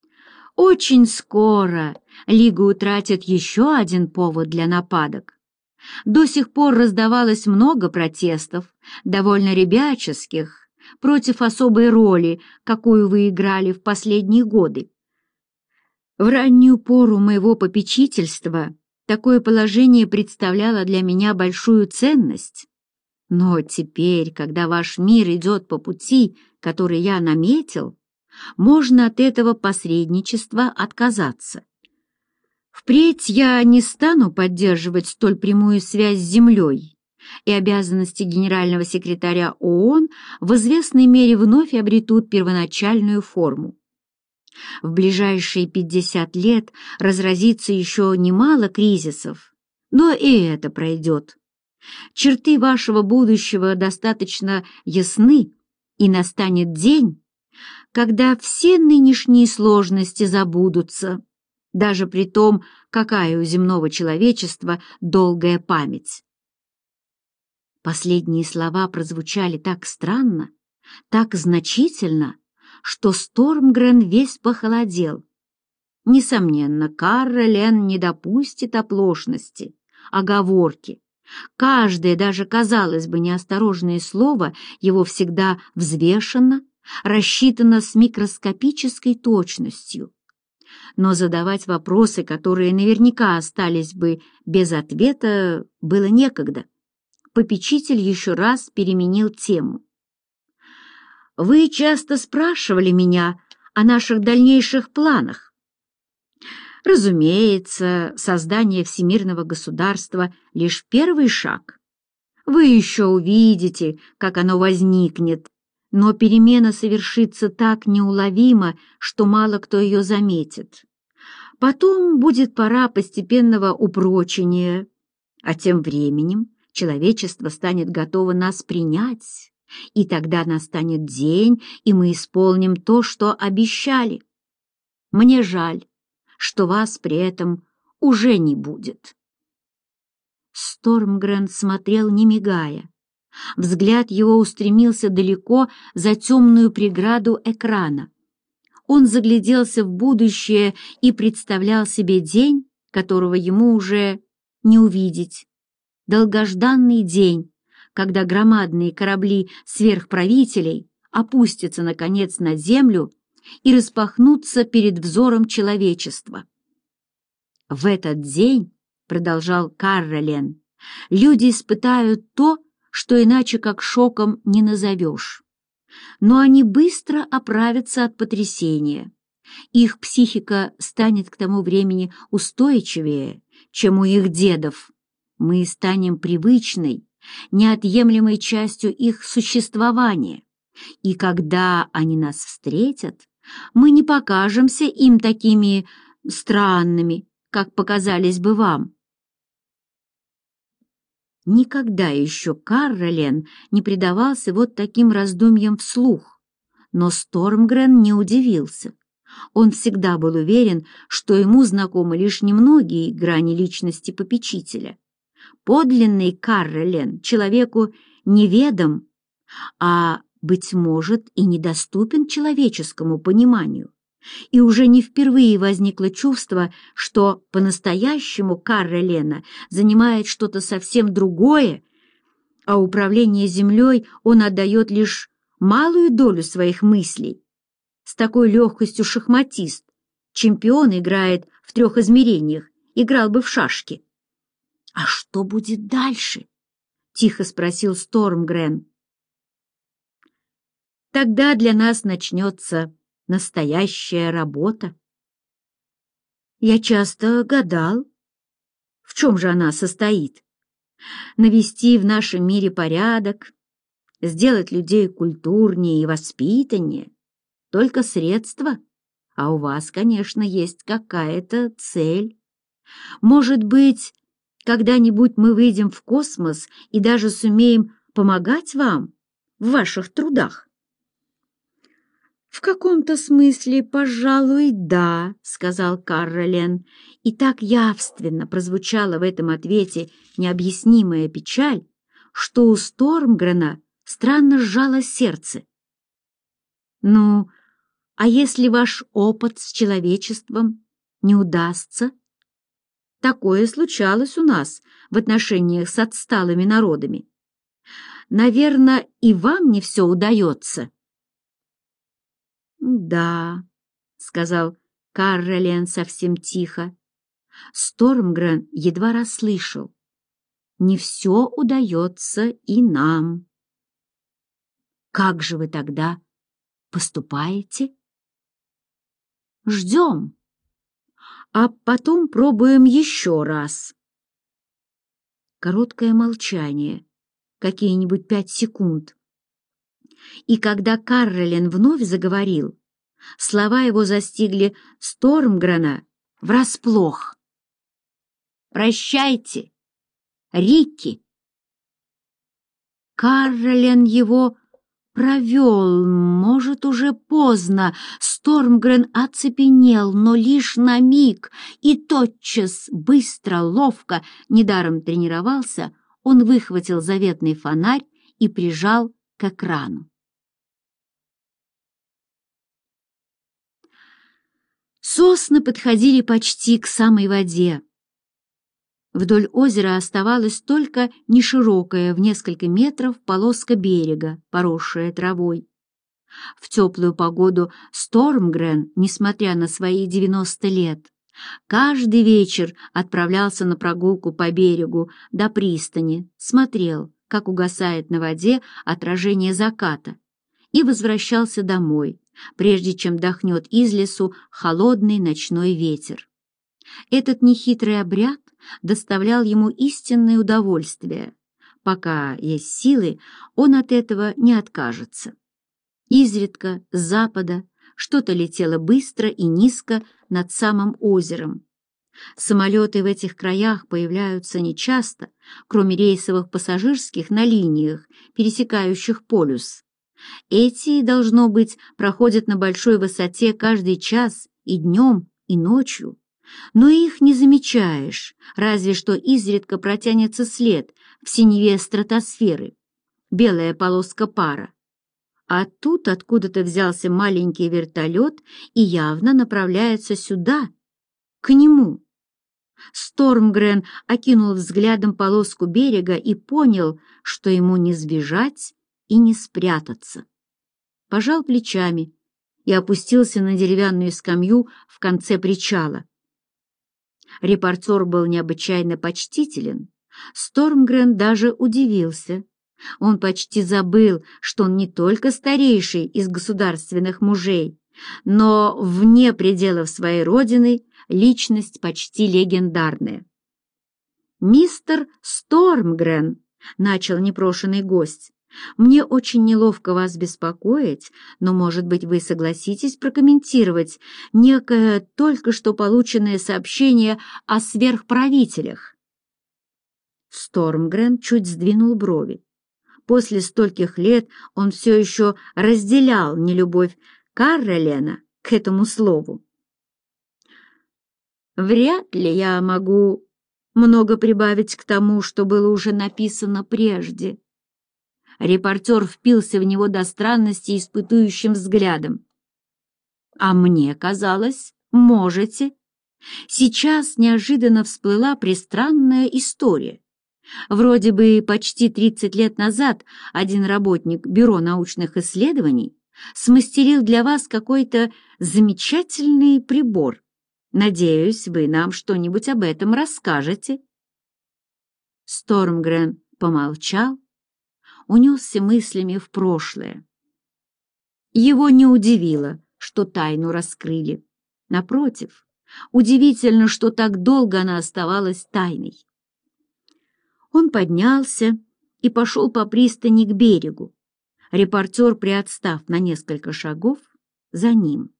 Очень скоро Лига утратит еще один повод для нападок. До сих пор раздавалось много протестов, довольно ребяческих, против особой роли, какую вы играли в последние годы. В раннюю пору моего попечительства такое положение представляло для меня большую ценность. Но теперь, когда ваш мир идет по пути, который я наметил, можно от этого посредничества отказаться. Впредь я не стану поддерживать столь прямую связь с Землей, и обязанности генерального секретаря ООН в известной мере вновь обретут первоначальную форму. В ближайшие пятьдесят лет разразится еще немало кризисов, но и это пройдет. Черты вашего будущего достаточно ясны, и настанет день, когда все нынешние сложности забудутся, даже при том, какая у земного человечества долгая память. Последние слова прозвучали так странно, так значительно, что Стормгрен весь похолодел. Несомненно, Каррелен не допустит оплошности, оговорки. Каждое, даже, казалось бы, неосторожное слово его всегда взвешено, рассчитано с микроскопической точностью. Но задавать вопросы, которые наверняка остались бы без ответа, было некогда. Попечитель еще раз переменил тему. «Вы часто спрашивали меня о наших дальнейших планах. Разумеется, создание всемирного государства — лишь первый шаг. Вы еще увидите, как оно возникнет, но перемена совершится так неуловимо, что мало кто ее заметит. Потом будет пора постепенного упрочения, а тем временем человечество станет готово нас принять, и тогда настанет день, и мы исполним то, что обещали. Мне жаль, что вас при этом уже не будет». Стормгрен смотрел, не мигая. Взгляд его устремился далеко за темную преграду экрана. Он загляделся в будущее и представлял себе день, которого ему уже не увидеть. Долгожданный день, когда громадные корабли сверхправителей опустятся, наконец, на землю и распахнутся перед взором человечества. «В этот день, — продолжал Каррелен, — люди испытают то, что иначе как шоком не назовешь. Но они быстро оправятся от потрясения. Их психика станет к тому времени устойчивее, чем у их дедов. Мы станем привычной, неотъемлемой частью их существования. И когда они нас встретят, мы не покажемся им такими странными, как показались бы вам». Никогда еще Каррелен не предавался вот таким раздумьям вслух, но Стормгрен не удивился. Он всегда был уверен, что ему знакомы лишь немногие грани личности попечителя. Подлинный Каррелен человеку неведом, а, быть может, и недоступен человеческому пониманию. И уже не впервые возникло чувство, что по-настоящему Каррелена занимает что-то совсем другое, а управление землей он отдает лишь малую долю своих мыслей. С такой легкостью шахматист, чемпион, играет в трех измерениях, играл бы в шашки. «А что будет дальше?» — тихо спросил Стормгрен. «Тогда для нас начнется настоящая работа. Я часто гадал, в чем же она состоит. Навести в нашем мире порядок, сделать людей культурнее и воспитаннее — только средства, а у вас, конечно, есть какая-то цель. Может быть, когда-нибудь мы выйдем в космос и даже сумеем помогать вам в ваших трудах?» «В каком-то смысле, пожалуй, да», — сказал Каррелен, и так явственно прозвучала в этом ответе необъяснимая печаль, что у Стормгрена странно сжало сердце. «Ну, а если ваш опыт с человечеством не удастся?» Такое случалось у нас в отношениях с отсталыми народами. Наверное, и вам не все удается. «Да», — сказал Карролен совсем тихо. Стормгрен едва расслышал. «Не все удается и нам». «Как же вы тогда поступаете?» «Ждем, а потом пробуем еще раз». Короткое молчание, какие-нибудь пять секунд. И когда Карролен вновь заговорил, слова его застигли Стормгрена врасплох. «Прощайте, Рикки!» Карролен его провел, может, уже поздно. Стормгрен оцепенел, но лишь на миг, и тотчас, быстро, ловко, недаром тренировался, он выхватил заветный фонарь и прижал к экрану. Сосны подходили почти к самой воде. Вдоль озера оставалась только неширокая в несколько метров полоска берега, поросшая травой. В теплую погоду Стормгрен, несмотря на свои девяносто лет, каждый вечер отправлялся на прогулку по берегу до пристани, смотрел, как угасает на воде отражение заката, и возвращался домой, прежде чем дохнет из лесу холодный ночной ветер. Этот нехитрый обряд доставлял ему истинное удовольствие. Пока есть силы, он от этого не откажется. Изредка с запада что-то летело быстро и низко над самым озером. Самолеты в этих краях появляются нечасто, кроме рейсовых пассажирских на линиях, пересекающих полюс. Эти, должно быть, проходят на большой высоте каждый час и днем, и ночью. Но их не замечаешь, разве что изредка протянется след в синеве стратосферы, белая полоска пара. А тут откуда-то взялся маленький вертолет и явно направляется сюда, к нему. Стормгрен окинул взглядом полоску берега и понял, что ему не сбежать и не спрятаться. Пожал плечами и опустился на деревянную скамью в конце причала. Репортер был необычайно почтителен. Стормгрен даже удивился. Он почти забыл, что он не только старейший из государственных мужей, но вне пределов своей родины личность почти легендарная. «Мистер Стормгрен», — начал непрошенный гость, — «мне очень неловко вас беспокоить, но, может быть, вы согласитесь прокомментировать некое только что полученное сообщение о сверхправителях?» Стормгрен чуть сдвинул брови. После стольких лет он все еще разделял нелюбовь Карролена к этому слову. «Вряд ли я могу много прибавить к тому, что было уже написано прежде». Репортер впился в него до странности испытующим взглядом. «А мне казалось, можете». Сейчас неожиданно всплыла пристранная история. Вроде бы почти тридцать лет назад один работник Бюро научных исследований смастерил для вас какой-то замечательный прибор. Надеюсь, вы нам что-нибудь об этом расскажете. Стормгрен помолчал, унесся мыслями в прошлое. Его не удивило, что тайну раскрыли. Напротив, удивительно, что так долго она оставалась тайной. Он поднялся и пошел по пристани к берегу. Репортер, приотстав на несколько шагов, за ним.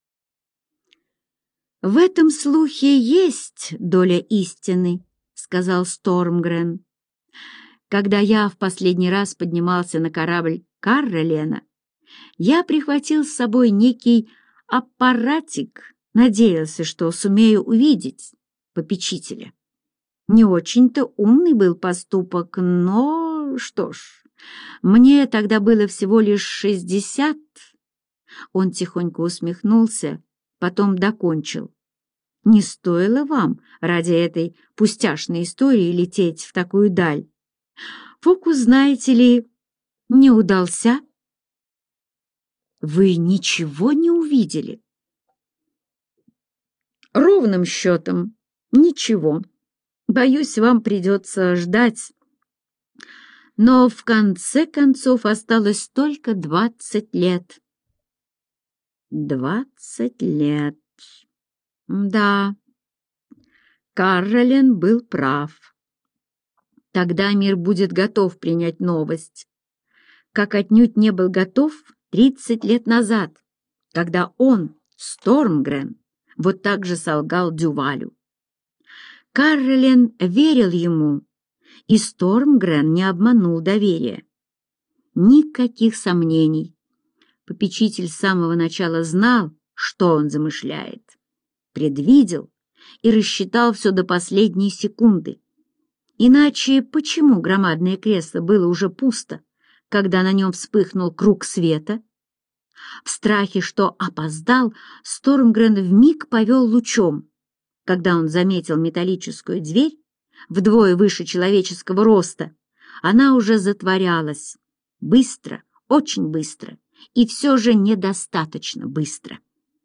«В этом слухе есть доля истины», — сказал Стормгрен. «Когда я в последний раз поднимался на корабль Карролена, я прихватил с собой некий аппаратик, надеялся, что сумею увидеть попечителя. Не очень-то умный был поступок, но, что ж, мне тогда было всего лишь шестьдесят». Он тихонько усмехнулся, потом докончил. Не стоило вам ради этой пустяшной истории лететь в такую даль. Фокус, знаете ли, не удался. Вы ничего не увидели? Ровным счетом ничего. Боюсь, вам придется ждать. Но в конце концов осталось только двадцать лет. Двадцать лет. Да, Каролин был прав. Тогда мир будет готов принять новость, как отнюдь не был готов тридцать лет назад, когда он, Стормгрен, вот так же солгал Дювалю. Каролин верил ему, и Стормгрен не обманул доверия. Никаких сомнений. Попечитель с самого начала знал, что он замышляет, предвидел и рассчитал все до последней секунды. Иначе почему громадное кресло было уже пусто, когда на нем вспыхнул круг света? В страхе, что опоздал, Стормгрен вмиг повел лучом. Когда он заметил металлическую дверь, вдвое выше человеческого роста, она уже затворялась. Быстро, очень быстро, и все же недостаточно быстро.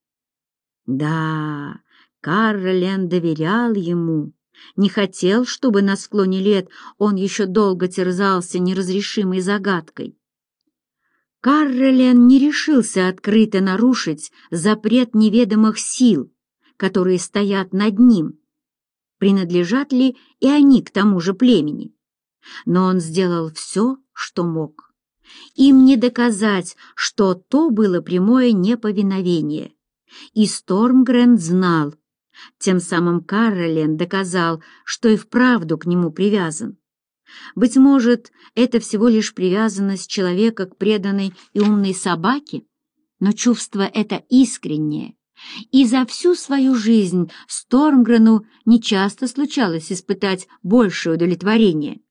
Да, Каролин доверял ему, не хотел, чтобы на склоне лет он еще долго терзался неразрешимой загадкой. Каролин не решился открыто нарушить запрет неведомых сил, которые стоят над ним. Принадлежат ли и они к тому же племени? Но он сделал все, что мог. Им не доказать, что то было прямое неповиновение. И Стормгрен знал. Тем самым Каролин доказал, что и вправду к нему привязан. Быть может, это всего лишь привязанность человека к преданной и умной собаке, но чувство это искреннее, и за всю свою жизнь Стормгрену нечасто случалось испытать большее удовлетворение.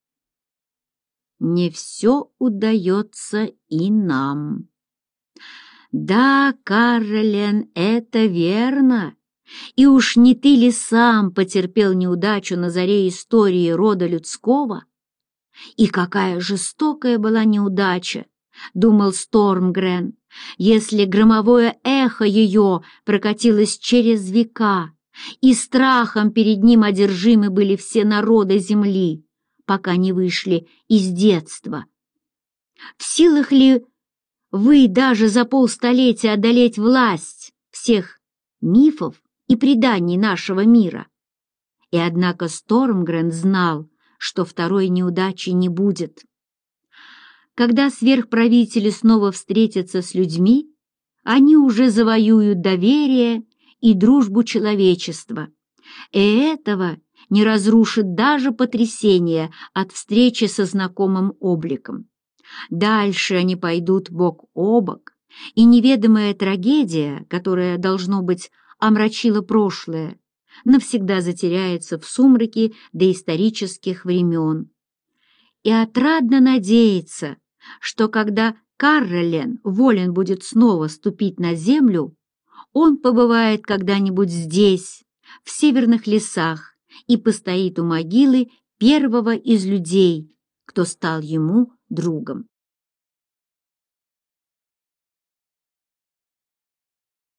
Не все удается и нам. Да, Каролин, это верно. И уж не ты ли сам потерпел неудачу на заре истории рода людского? И какая жестокая была неудача, думал Стормгрен, если громовое эхо ее прокатилось через века, и страхом перед ним одержимы были все народы земли, пока не вышли из детства. В силах ли вы даже за полстолетия одолеть власть всех мифов и преданий нашего мира? И однако Стормгрен знал, что второй неудачи не будет. Когда сверхправители снова встретятся с людьми, они уже завоюют доверие и дружбу человечества, и этого не разрушит даже потрясение от встречи со знакомым обликом. Дальше они пойдут бок о бок, и неведомая трагедия, которая, должно быть, омрачила прошлое, навсегда затеряется в сумраке доисторических времен. И отрадно надеяться, что когда Каролин волен будет снова ступить на землю, он побывает когда-нибудь здесь, в северных лесах, и постоит у могилы первого из людей, кто стал ему другом.